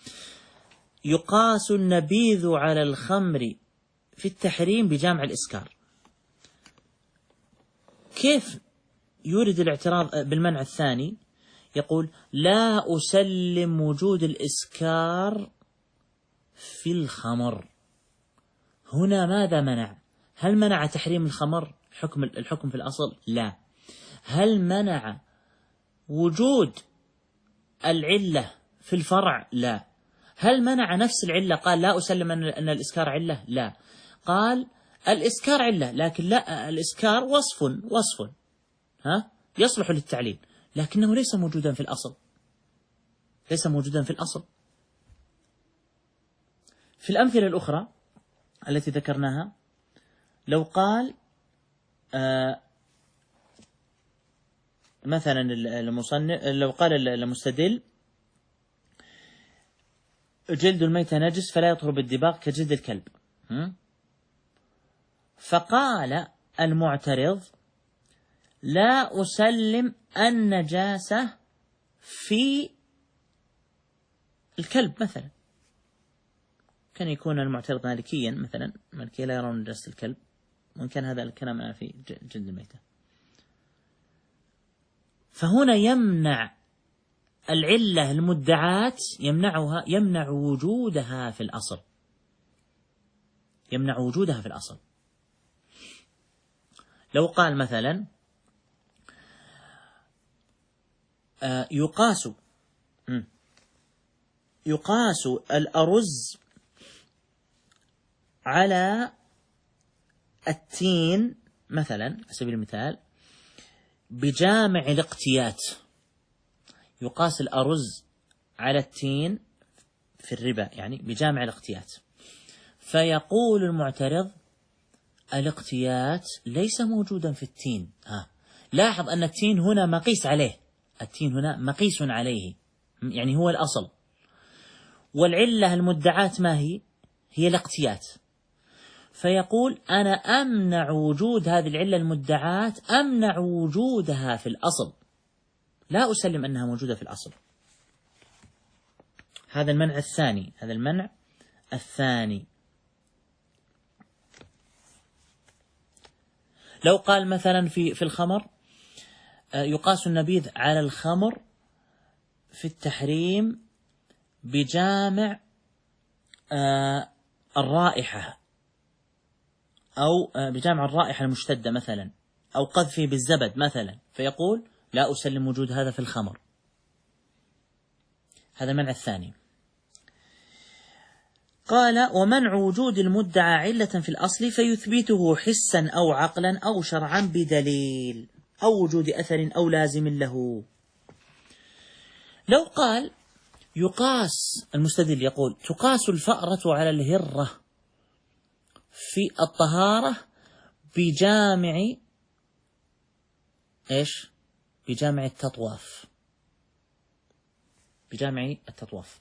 [SPEAKER 1] يقاس النبيذ على الخمر في التحريم بجامع الإسكار. كيف يورد الاعتراض بالمنع الثاني؟ يقول لا أسلم وجود الإسكار في الخمر. هنا ماذا منع؟ هل منع تحريم الخمر الحكم في الأصل؟ لا. هل منع وجود العلة في الفرع؟ لا. هل منع نفس العلة؟ قال لا أسلم أن الإسكار علة؟ لا. قال الإسكار علة، لكن لا، الإسكار وصف يصلح للتعليل، لكنه ليس موجودا في الأصل، ليس موجودا في الأصل. في الأمثلة الأخرى التي ذكرناها، لو قال مثلا المصنف، لو قال المستدل جلد الميت نجس فلا يطهر بالدباغ كجلد الكلب، فقال المعترض لا أسلم النجاسة في الكلب مثلا. كان يكون المعترض مالكيا مثلا، مالكيا لا يرون نجاسة الكلب، وإن كان هذا الكلام في جلد الميتة. فهنا يمنع العلة المدعاة، يمنع وجودها في الأصل، يمنع وجودها في الأصل. لو قال مثلا يقاس الأرز على التين مثلا على سبيل المثال بجامع الاقتيات، يقاس الأرز على التين في الربا يعني بجامع الاقتيات. فيقول المعترض الاقتيات ليس موجودا في التين. لاحظ أن التين هنا مقيس عليه، التين هنا مقيس عليه، يعني هو الأصل، والعلة المدعاة ما هي الاقتيات. فيقول أنا أمنع وجود هذه العلة المدعاة، أمنع وجودها في الأصل، لا أسلم أنها موجودة في الأصل. هذا المنع الثاني، هذا المنع الثاني. لو قال مثلا في الخمر يقاس النبيذ على الخمر في التحريم بجامع الرائحة، أو بجامع الرائحة المشتدة مثلا، أو قذفه بالزبد مثلا، فيقول لا أسلم وجود هذا في الخمر. هذا المنع الثاني. قال ومنع وجود المدعى علة في الأصل فيثبته حسا أو عقلا أو شرعا بدليل أو وجود أثر أو لازم له. لو قال يقاس المستدل، يقول تقاس الفأرة على الهرة في الطهارة بجامع إيش؟ بجامع التطواف، بجامع التطواف.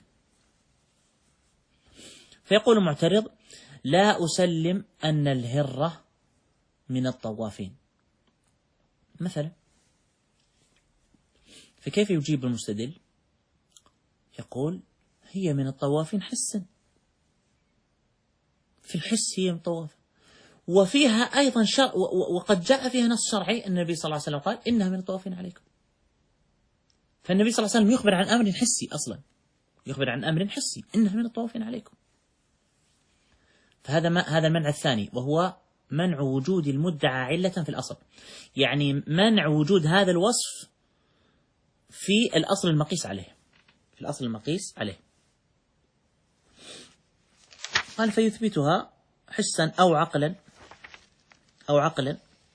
[SPEAKER 1] فيقول المعترض لا أسلم أن الهرة من الطوافين مثلا. فكيف يجيب المستدل؟ يقول هي من الطوافين حسا، في الحس هي مطوفة، وفيها أيضا وقد جاء فيها نص شرعي، النبي صلى الله عليه وسلم قال إنها من الطوافين عليكم. فالنبي صلى الله عليه وسلم يخبر عن أمر حسي، أصلا يخبر عن أمر حسي إنها من الطوافين عليكم. هذا المنع الثاني، وهو منع وجود المدعى علة في الأصل، يعني منع وجود هذا الوصف في الأصل المقيس عليه، في الأصل المقيس عليه. قال فيثبتها حسا أو عقلا، أو عقلا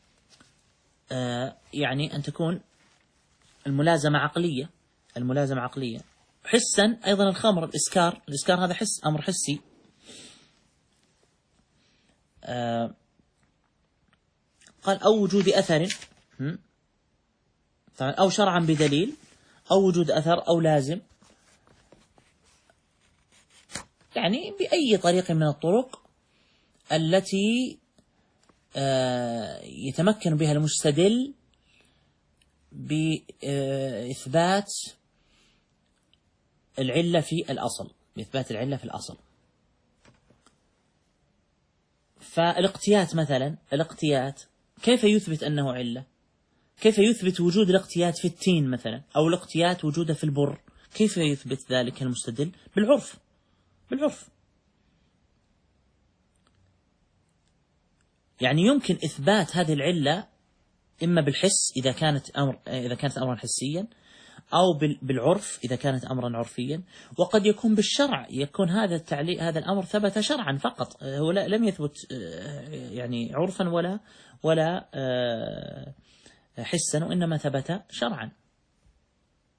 [SPEAKER 1] يعني أن تكون الملازمة عقلية، الملازمة عقلية. حسا أيضا الخمر، الإسكار هذا حس، أمر حسي. قال أو وجود أثر، أو شرعا بدليل، أو وجود أثر أو لازم، يعني بأي طريق من الطرق التي يتمكن بها المستدل بإثبات العلة في الأصل، بإثبات العلة في الأصل. فالاقتيات مثلا، الاقتيات كيف يثبت أنه علة؟ كيف يثبت وجود الاقتيات في التين مثلا، أو الاقتيات وجوده في البر؟ كيف يثبت ذلك المستدل؟ بالعرف، بالعرف. يعني يمكن إثبات هذه العلة إما بالحس إذا كانت أمرا حسيا، أو بالعرف إذا كانت أمرا عرفيا، وقد يكون بالشرع، يكون هذا الأمر ثبت شرعا فقط، هو لم يثبت يعني عرفا ولا حسا، وإنما ثبت شرعا.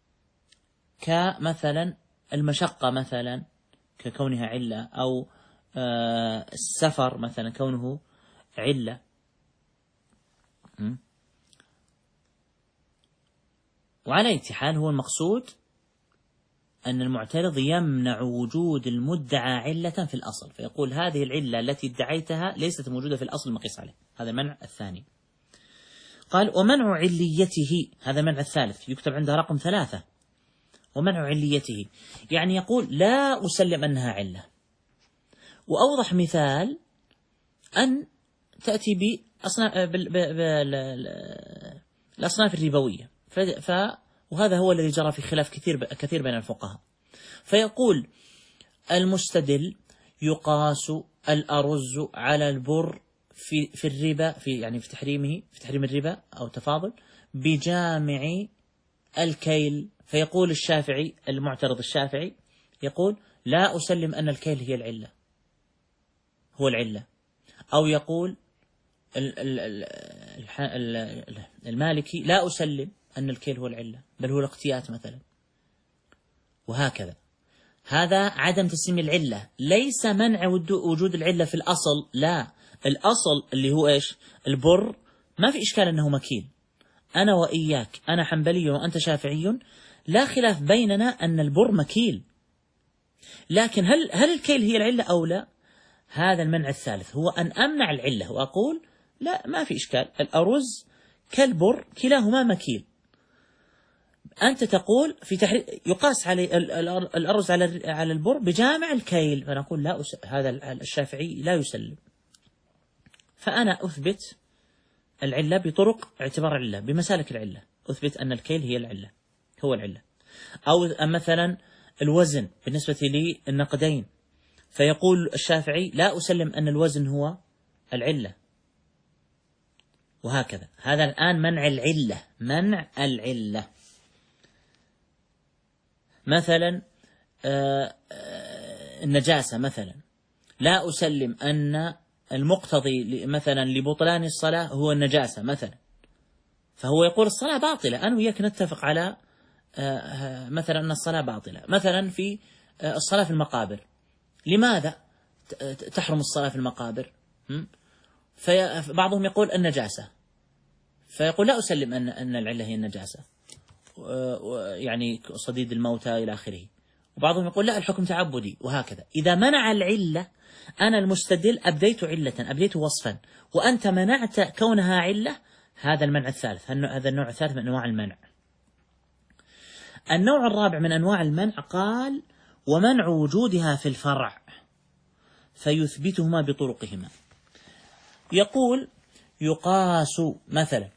[SPEAKER 1] كمثلا المشقة مثلا ككونها علة، أو السفر مثلا كونه علة. وعلى أي حال هو المقصود أن المعترض يمنع وجود المدعى علة في الأصل، فيقول هذه العلة التي ادعيتها ليست موجودة في الأصل المقيس عليه. هذا المنع الثاني. قال ومنع عليته، هذا المنع الثالث يكتب عندها رقم 3. ومنع عليته يعني يقول لا أسلم أنها علة. وأوضح مثال أن تأتي بالأصناف الربوية، وهذا هو الذي جرى في خلاف كثير بين الفقهاء. فيقول المستدل يقاس الأرز على البر في الربا، يعني في تحريم الربا أو تفاضل بجامع الكيل. فيقول الشافعي، المعترض الشافعي يقول لا أسلم أن الكيل هي العلة، هو العلة. أو يقول المالكي لا أسلم أن الكيل هو العلة بل هو الاقتيات مثلا، وهكذا. هذا عدم تسليم العلة، ليس منع وجود العلة في الأصل، لا، الأصل اللي هو إيش؟ البر، ما في إشكال أنه مكيل. أنا وإياك، أنا حنبلي وأنت شافعي، لا خلاف بيننا أن البر مكيل، لكن هل الكيل هي العلة أو لا؟ هذا المنع الثالث، هو أن أمنع العلة وأقول لا، ما في إشكال، الأرز كالبر كلاهما مكيل. أنت تقول في يقاس على الأرز على البر بجامع الكيل، فنقول لا، هذا الشافعي لا يسلم. فأنا أثبت العلة بطرق اعتبار العلة، بمسالك العلة، أثبت أن الكيل هي العلة، هو العلة. أو مثلا الوزن بالنسبة للنقدين، فيقول الشافعي لا أسلم أن الوزن هو العلة، وهكذا. هذا الآن منع العلة، منع العلة. مثلا النجاسة مثلا، لا أسلم أن المقتضي مثلا لبطلان الصلاة هو النجاسة مثلا، فهو يقول الصلاة باطلة، أنا وياك نتفق على مثلا أن الصلاة باطلة. مثلا في الصلاة في المقابر، لماذا تحرم الصلاة في المقابر؟ فبعضهم يقول النجاسة، فيقول لا أسلم أن العلة هي النجاسة، يعني صديد الموتى إلى آخره. وبعضهم يقول لا، الحكم تعبدي، وهكذا. إذا منع العلة، أنا المستدل أبديت علة، أبديت وصفا، وأنت منعت كونها علة، هذا المنع الثالث، هذا النوع الثالث من أنواع المنع. النوع الرابع من أنواع المنع قال ومنع وجودها في الفرع فيثبتهما بطرقهما. يقول يقاس مثلا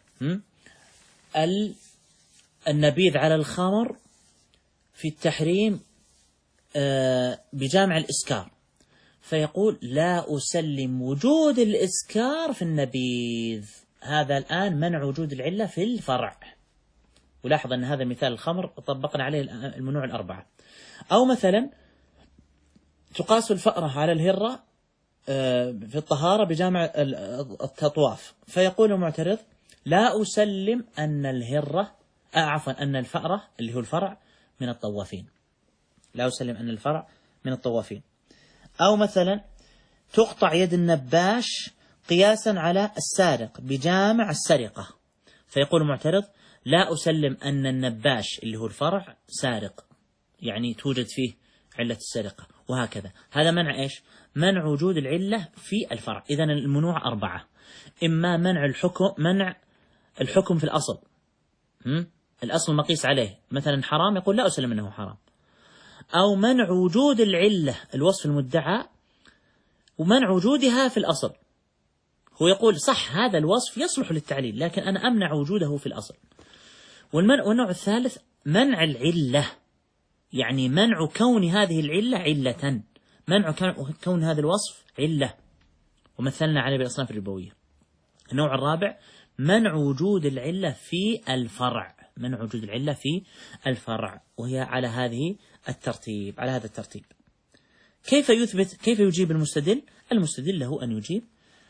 [SPEAKER 1] النبيذ على الخمر في التحريم بجامع الإسكار، فيقول لا أسلم وجود الإسكار في النبيذ. هذا الآن منع وجود العلة في الفرع. ولاحظ أن هذا مثال الخمر طبقنا عليه المنوع الأربعة. أو مثلا تقاس الفأرة على الهرة في الطهارة بجامع التطواف، فيقول المعترض لا أسلم أن الهرة أن الفأرة اللي هو الفرع من الطوافين، لا أسلم أن الفرع من الطوافين. أو مثلا تقطع يد النباش قياسا على السارق بجامع السرقة، فيقول المعترض لا أسلم أن النباش اللي هو الفرع سارق، يعني توجد فيه علة السرقة، وهكذا. هذا منع إيش؟ منع وجود العلة في الفرع. إذن المنوع أربعة: إما منع الحكم في الأصل، الأصل مقيس عليه، مثلا حرام، يقول لا أسلم أنه حرام. أو منع وجود العلة، الوصف المدعى، ومنع وجودها في الأصل. هو يقول صح هذا الوصف يصلح للتعليل، لكن أنا أمنع وجوده في الأصل. والنوع الثالث منع العلة، يعني منع كون هذه العلة علة، منع كون هذا الوصف علة، ومثلنا عليه بالأصناف الربوية. النوع الرابع منع وجود العلة في الفرع، منع وجود العلة في الفرع، وهي على هذا الترتيب. كيف يجيب المستدل؟ المستدل له أن يجيب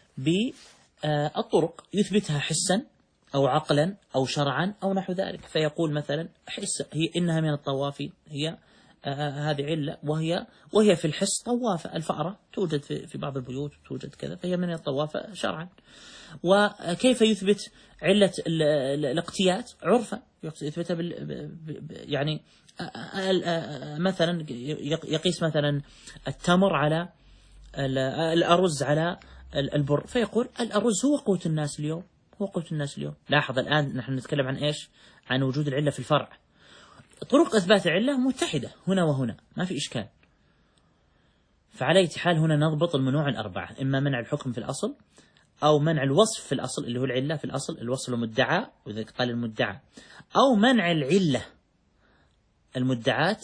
[SPEAKER 1] بالطرق يثبتها حسا أو عقلا أو شرعا أو نحو ذلك. فيقول مثلا حس هي إنها من الطوافين، هي هذه علة وهي في الحس طوافة. الفأرة توجد في بعض البيوت، توجد كذا، فهي من الطوافة شرعا. وكيف يثبت علة الاقتيات عرفا؟ يثبتها يعني مثلا يقيس مثلا التمر على الأرز على البر، فيقول الأرز هو قوت الناس اليوم، هو قوت الناس اليوم. لاحظ الآن نحن نتكلم عن إيش؟ عن وجود العلة في الفرع. طرق إثبات العلة متحدة هنا وهنا، ما في إشكال. فعلى أي حال هنا نضبط المنوع الأربعة: إما منع الحكم في الأصل، أو منع الوصف في الأصل اللي هو العلة في الأصل، الوصف المدعى وإذا قال المدعى، أو منع العلة المدعاة،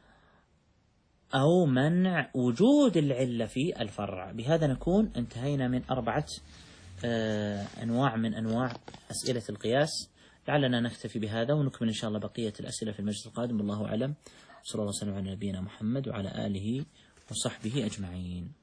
[SPEAKER 1] أو منع وجود العلة في الفرع. بهذا نكون انتهينا من 4 أنواع من أنواع أسئلة القياس. لعلنا نكتفي بهذا ونكمل إن شاء الله بقية الأسئلة في المجلس القادم. والله أعلم، صلى الله وسلم على نبينا محمد وعلى آله وصحبه أجمعين.